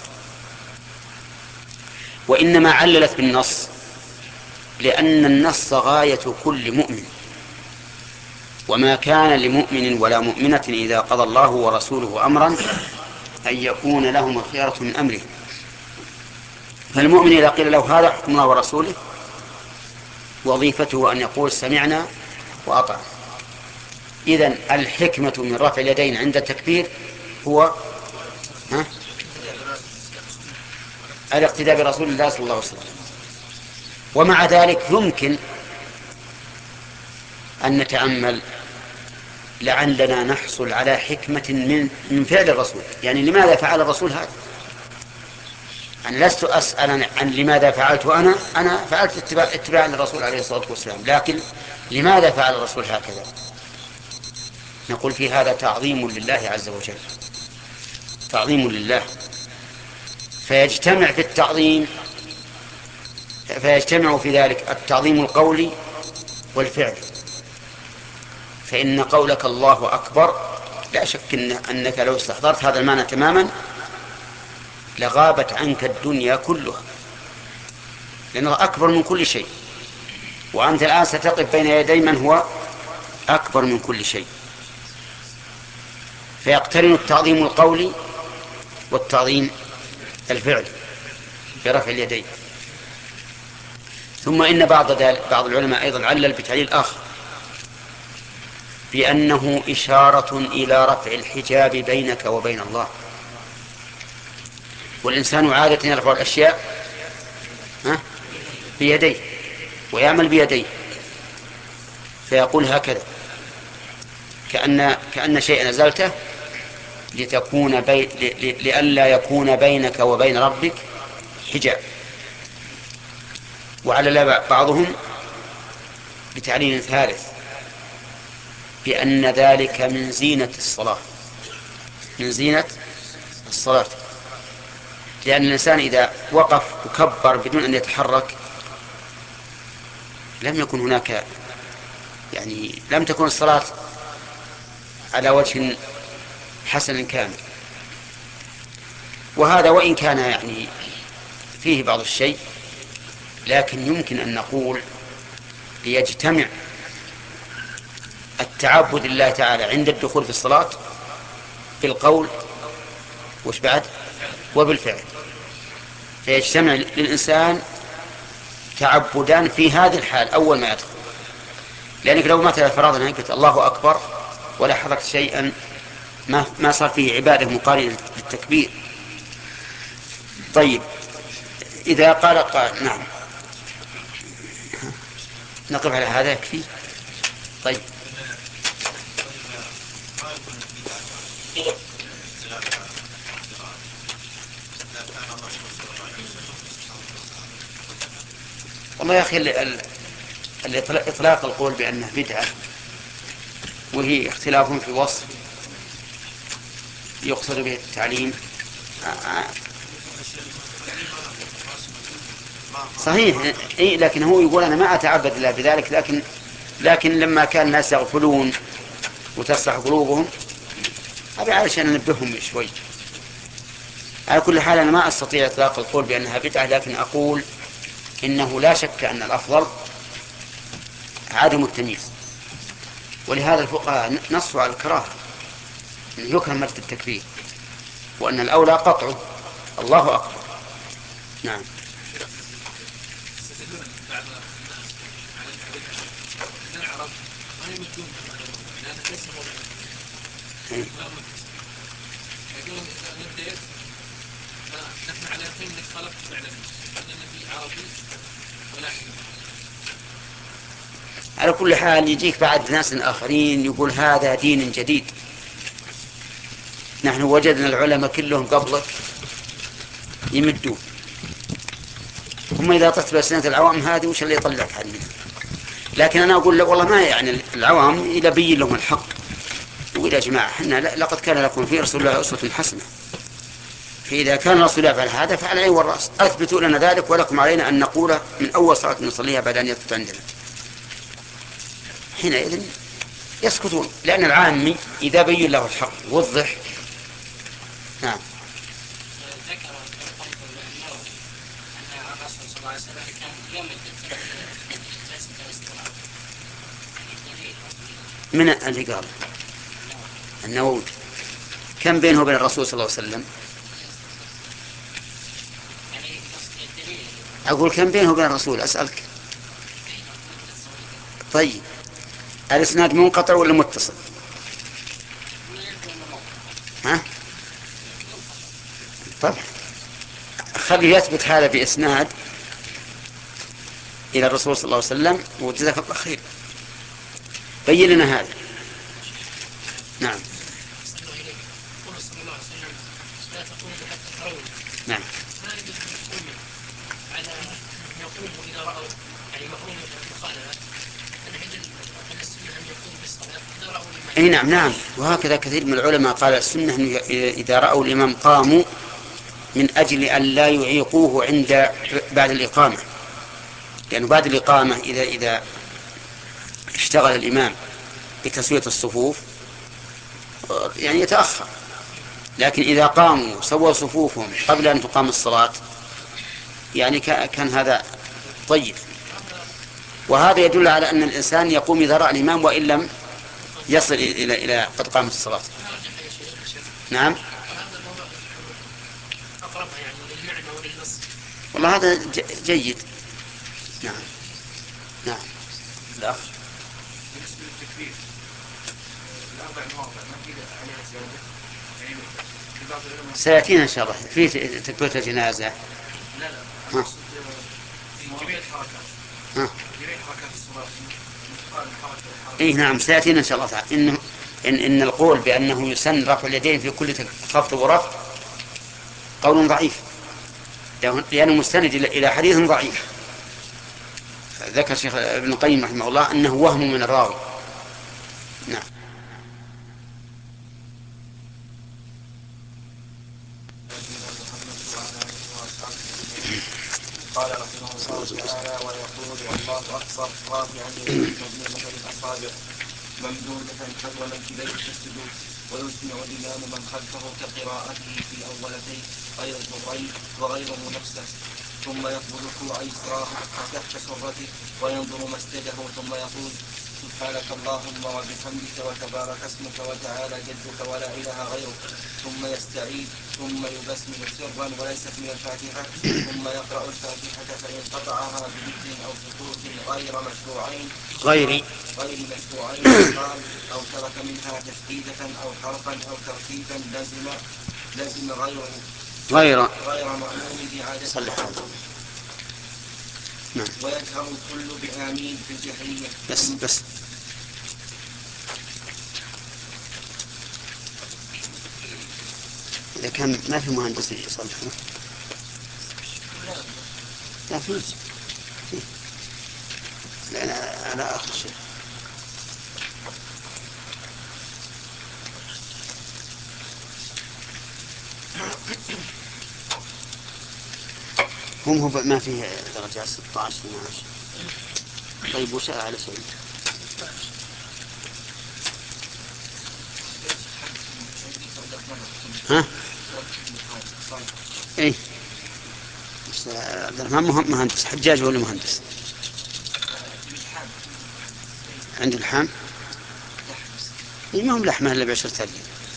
وإنما عللت بالنص لأن النص غاية كل مؤمن، وما كان لمؤمن ولا مؤمنة إذا قضى الله ورسوله أمرا أن يكون لهم الخيرة من أمره. فالمؤمن إذا قيل له هذا حكم الله ورسوله وظيفته أن يقول سمعنا وأطعنا. إذن الحكمة من رفع اليدين عند التكبير هو ها؟ الاقتداء برسول الله صلى الله عليه وسلم. ومع ذلك يمكن أن نتأمل لعلنا نحصل على حكمة من من فعل الرسول. يعني لماذا فعل الرسول هذا؟ أنا لست أسأل عن لماذا فعلت أنا أنا فعلت اتباع, اتباع للرسول عليه الصلاة والسلام، لكن لماذا فعل الرسول هكذا؟ نقول في هذا تعظيم لله عز وجل، تعظيم لله، فيجتمع في التعظيم فيجتمع في ذلك التعظيم القولي والفعل. فإن قولك الله أكبر لا شك إن أنك لو استحضرت هذا المعنى تماما لغابت عنك الدنيا كلها، لأنه أكبر من كل شيء، وأنت الآن ستقف بين يدي من هو أكبر من كل شيء. فيقترن التعظيم القولي والتعظيم الفعلي برفع اليدين. ثم إن بعض بعض العلماء أيضا علل بتعليل آخر بأنه إشارة إلى رفع الحجاب بينك وبين الله. والإنسان عادة يرفع الأشياء بيديه ويعمل بيديه، فيقول هكذا كأن كأن شيئا نزلته لتكون بي... لئلا يكون بينك وبين ربك حجاب. وعلى بعضهم بتعليل ثالث بأن ذلك من زينة الصلاة، من زينة الصلاة، لأن الإنسان إذا وقف وكبر بدون أن يتحرك لم يكن هناك، يعني لم تكن الصلاة على وجه حسن كامل. وهذا وإن كان يعني فيه بعض الشيء، لكن يمكن أن نقول ليجتمع التعبد لله تعالى عند الدخول في الصلاة بالقول وش بعد وبالفعل، فيجتمع للإنسان تعبدان في هذه الحال أول ما يدخل. لأنك لو مثلا فرضنا قلت الله أكبر ولا حركت شيئا ما ما صار فيه عبادة مقارنة للتكبير. طيب إذا قال قال نعم نقف على هذا يكفي. طيب والله يا أخي الإطلاق القول بأنه بدعة وهي اختلاف في وصف يقصد به التعليم صحيح، إيه، لكن هو يقول أنا ما أتعبد إلا بذلك، لكن لكن لما كان الناس يغفلون وتصلح قلوبهم أبي علشان أنبههم شوي. على كل حال أنا ما أستطيع إطلاق القول بأنها بدعة، لكن أقول إنه لا شك أن الأفضل عدم التمييز، ولهذا الفقهاء نصوا على الكراهة أن يكره مجد التكبير، وأن الأولى قطعه الله أكبر. نعم. على كل حال يجيك بعد ناس آخرين يقول هذا دين جديد، نحن وجدنا العلماء كلهم قبلك يمدون، هم إذا طلت بسنة العوام هذه وش اللي يطلعك عنها؟ لكن أنا أقول له والله ما يعني العوام إذا بين لهم الحق وإلى جماعة حنا لقد كان لكم في رسول الله أسوة حسنة، فإذا كان الرسول يفعل هذا فعلى العين والرأس، أثبتوا لنا ذلك ولكم علينا أن نقول من أول صلاة نصليها بعد أن يثبت عندنا. حينئذ يسكتون، لأن العامي إذا بين له الحق وضح. نعم. من اللي قال النووي كم بينه وبين الرسول صلى الله عليه وسلم؟ أقول كم بينه وبين الرسول أسألك. طيب الإسناد منقطع ولا متصل؟ ها؟ طبعا خلي يثبت هذا بإسناد إلى الرسول صلى الله عليه وسلم وجزاك الله خير، بين لنا هذا. نعم. نعم. اي نعم نعم، وهكذا كثير من العلماء قال السنة أنه إذا رأوا الإمام قاموا من أجل أن لا يعيقوه عند بعد الإقامة، لأنه بعد الإقامة إذا إذا اشتغل الإمام بتسوية الصفوف يعني يتأخر، لكن إذا قاموا سووا صفوفهم قبل أن تقام الصلاة يعني كان هذا طيب. وهذا يدل على أن الإنسان يقوم إذا رأى الإمام وإن لم يصل إلى إلى قد قامت الصلاة. نعم. والله هذا جيد. نعم. نعم. لا. سيأتينا إن شاء الله في تكبيرة الجنازة. لا لا. في جميع الحركات. ها. جميع حركات الصلاة. إيه نعم سيأتينا إن شاء الله تعالى إنه إن, إن القول بأنه يسن رفع اليدين في كل خفض ورفع قول ضعيف، لأنه مستند إلى حديث ضعيف. ذكر شيخ ابن القيم رحمه الله أنه وهم من الراوي. نعم. قال رحمه الله تعالى: ويقول الله أكبر رافعا يديه مبنية الأصابع ممدودة حذو منكبيه في السجود، ويسمع الإمام من خلفه كقراءته في أولتين غير الضرين وغير منفسه، ثم يقبل كوع يسراه تحت سرته وينظر مسجده، ثم يقول: سبحانك اللهم وبحمدك وتبارك اسمك وتعالى جدك ولا إله غيرك، ثم يستعيذ، ثم يبسمل سرا وليست من الفاتحة، ثم يقرأ الفاتحة فإن قطعها بذكر أو سكوت غير مشروعين غير غير مشروعين قال أو ترك منها تشديدة أو حرفا أو ترتيبا لازم لازم غيره غير غير مأمون بإعادة صلح. نعم. ويجهر الكل بآمين في الجهرية. بس بس إذا كان ما في مهندس يصلح لا في لا لا أنا آخر شيء. هم هو ما فيه درجات ستة عشر اثنا عشر. طيب وش على شيء؟ ها؟ ايه عبد الرحمن مهندس حجاج ولا مهندس؟ عنده الحام؟ ايه ما هم لحمه الا بعشرة آلاف.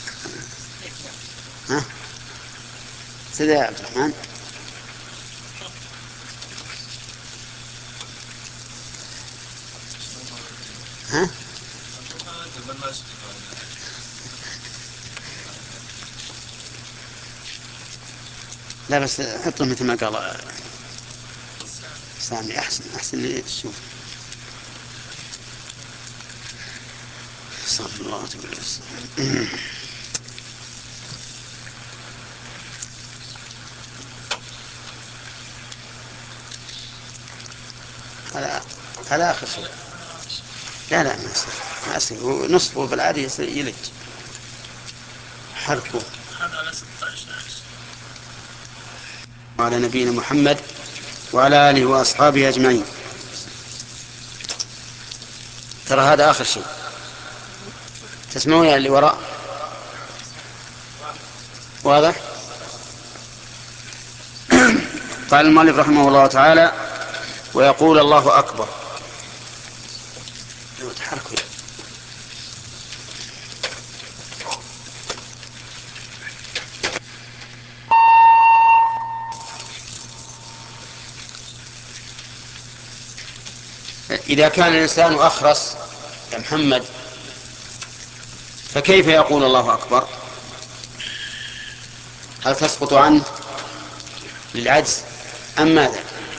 ها؟ سيدي يا عبد الرحمن. ها؟ لا بس حطه مثل ما قال سامي أحسن أحسن لي تشوف. صلى الله عليه وسلم. هذا هذا آخر شيء. لا لا ما يصير ما يصير نصفه بالعادي يلج حركه. وعلى نبينا محمد وعلى آله وأصحابه أجمعين. ترى هذا آخر شيء. تسمعون اللي وراء واضح؟ قال المؤلف رحمه الله تعالى: ويقول الله أكبر. تحركوا إذا كان الإنسان أخرس يا محمد فكيف يقول الله أكبر؟ هل تسقط عنه للعجز أم ماذا؟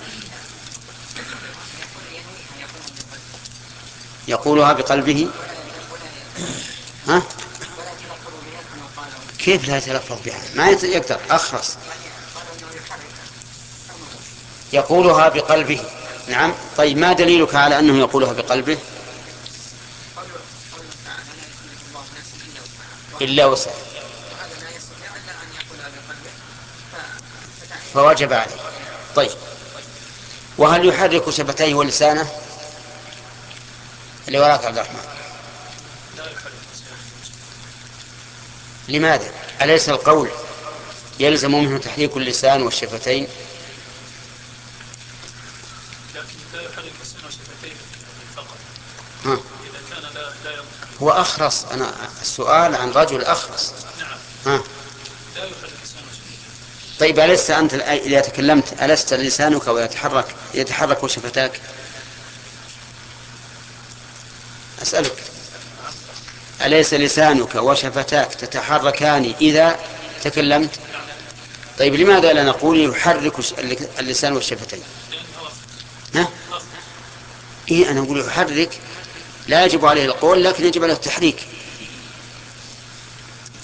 يقولها بقلبه. ها؟ كيف لا يتلفظ بها؟ ما يقدر أخرس. يقولها بقلبه. نعم. طيب ما دليلك على أنه يقولها بقلبه؟ إلا وسع فوجب عليه. طيب وهل يحرك شفتيه ولسانه؟ اللي وراك عبد الرحمن. لماذا؟ أليس القول يلزم منه تحريك اللسان والشفتين؟ ها. هو أخرس. أنا السؤال عن رجل أخرس. ها. طيب ألست أنت إذا تكلمت ألست لسانك ويتحرك يتحرك شفتاك؟ أسألك أليس لسانك وشفتاك تتحركان إذا تكلمت؟ طيب لماذا لا نقول يحرك اللسان والشفتين؟ ها؟ إيه أنا أقول يحرك لا يجب عليه القول لكن يجب عليه التحريك.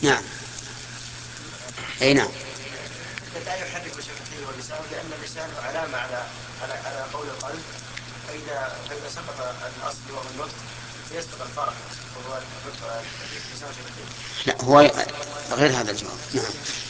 نعم. أي نعم. لا يحرك شفتيه ولسانه لأن اللسان علامة على على على قول القلب، فإذا فإذا سقط الأصل وهو النطق سيسقط الفرق وهو لسان شفتيه. لا هو غير هذا الجواب. نعم.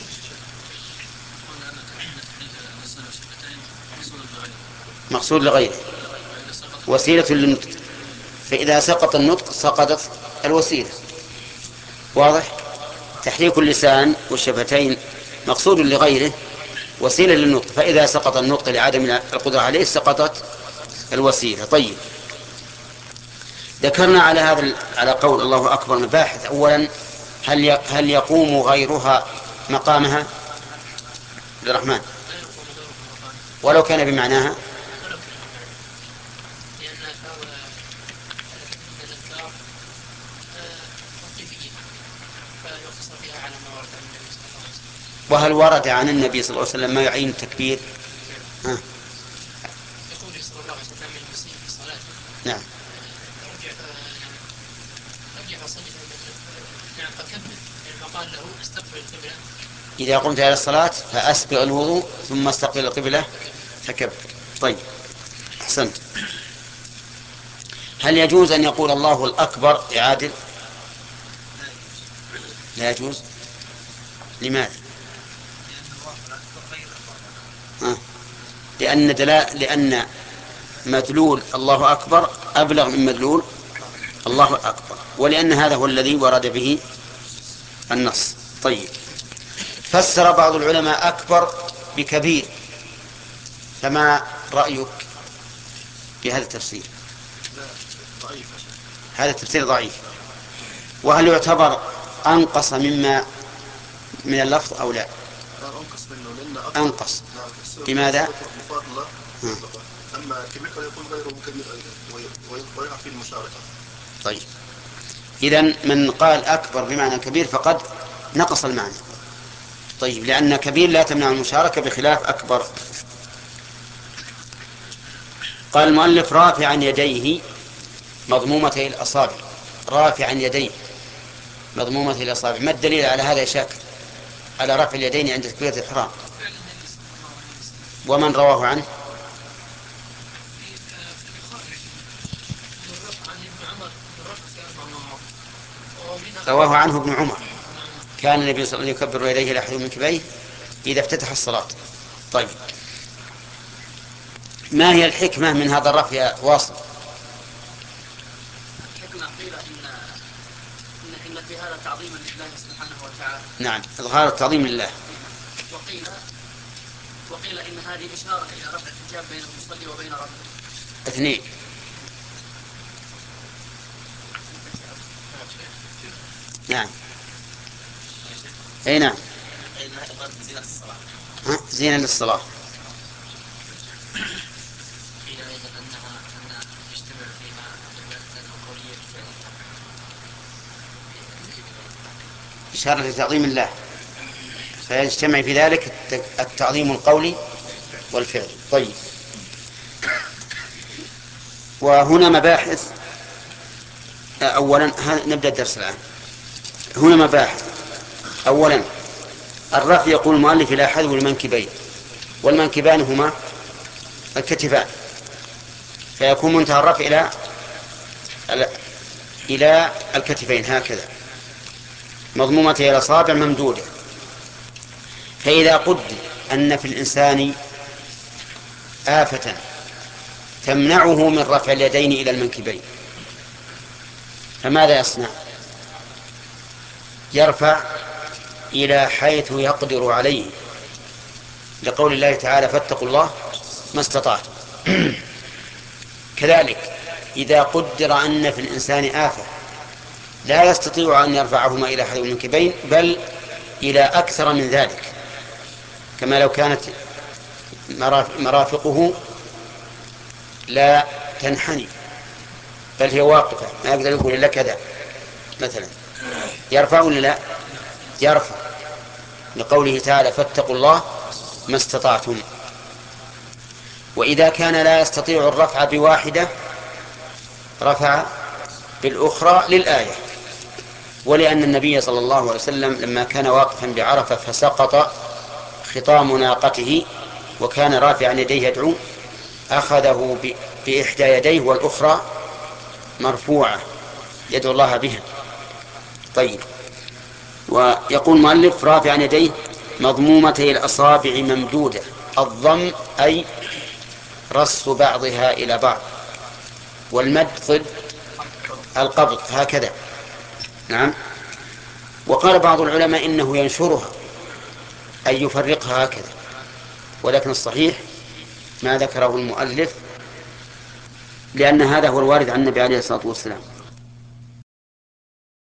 مقصود لغيره، وسيلة للنطق، فإذا سقط النطق سقطت الوسيلة. واضح؟ تحريك اللسان والشفتين مقصود لغيره، وسيلة للنطق، فإذا سقط النطق لعدم القدرة عليه سقطت الوسيلة. طيب، ذكرنا على هذا على قول الله أكبر مباحث. أولا، هل هل يقوم غيرها مقامها؟ عبد الرحمن، ولو كان بمعناها؟ وهل ورد عن النبي صلى الله عليه وسلم ما يعين التكبير؟ ها. يقول صلى الله عليه وسلم من يسيء في صلاته. نعم. رجع رجع صلي نعم فكبر، لما قال له استقبل القبلة. إذا قمت إلى الصلاة فأسبغ الوضوء ثم استقبل القبلة فكبر. طيب، أحسنت. هل يجوز أن يقول الله الأكبر يعادل؟ لا يجوز. لماذا؟ آه. لأن دلاء لأن مدلول الله أكبر أبلغ من مدلول الله أكبر، ولأن هذا هو الذي ورد به النص. طيب، فسر بعض العلماء أكبر بكبير، فما رأيك بهذا التفسير؟ هذا التفسير ضعيف. وهل يعتبر أنقص مما من اللفظ أو لا؟ أنقص منه لأن أنقص. لماذا؟ أما كبير قد يكون غيره كبير ويقع في المشاركة. طيب، إذن من قال أكبر بمعنى كبير فقد نقص المعنى. طيب، لأن كبير لا تمنع المشاركة بخلاف أكبر. قال المؤلف رافعا يديه مضمومتي الأصابع. رافعا يديه مضمومتي الأصابع، ما الدليل على هذا يا شاكر؟ على رفع اليدين عند تكبيرة الإحرام. ومن رواه عنه؟ رواه عنه ابن عمر، كان النبي صلى الله عليه وسلم يكبر يديه إلى أحد منكبيه إذا افتتح الصلاة. طيب، ما هي الحكمة من هذا الرفع يا واصل؟ الحكمة قيل إن إن في هذا تعظيما لله سبحانه وتعالى. نعم، إظهار التعظيم لله. وقيل وقيل إن هذه إشارة إلى رفع الحجاب بين المصلي وبين ربه. اثنين. نعم. أي نعم. ها؟ زينة للصلاة. قيل أيضا أنها أن يجتمع فيها القولية إشارة لتعظيم الله، فيجتمع في ذلك التعظيم القولي والفعل. طيب، وهنا مباحث. أولا نبدأ الدرس الآن. هنا مباحث. أولا، الرفع يقول المؤلف إلى حذو المنكبين، والمنكبان هما الكتفان، فيكون منتهى الرفع إلى إلى الكتفين هكذا، مضمومة إلى أصابع ممدودة. فإذا قدر أن في الإنسان آفة تمنعه من رفع اليدين إلى المنكبين، فماذا يصنع؟ يرفع إلى حيث يقدر عليه، لقول الله تعالى فاتقوا الله ما استطعتم. كذلك إذا قدر أن في الإنسان آفة لا يستطيع أن يرفعهما إلى حذو المنكبين بل إلى أكثر من ذلك، كما لو كانت مرافقه لا تنحني بل هي واقفة، ما يقدر يقول إلا كذا مثلا، يرفع ولا لا؟ يرفع، لقوله تعالى فاتقوا الله ما استطعتم. وإذا كان لا يستطيع الرفع بواحدة رفع بالأخرى للآية، ولأن النبي صلى الله عليه وسلم لما كان واقفا بعرفة فسقط خطام ناقته وكان رافعا يديه يدعو أخذه بإحدى يديه والأخرى مرفوعة يدعو الله بها. طيب، ويقول المؤلف رافعا يديه مضمومتي الأصابع ممدودة. الضم أي رص بعضها إلى بعض، والمد ضد القبض هكذا. نعم. وقال بعض العلماء إنه ينشرها أي يفرقها هكذا، ولكن الصحيح ما ذكره المؤلف، لأن هذا هو الوارد عن النبي عليه الصلاة والسلام.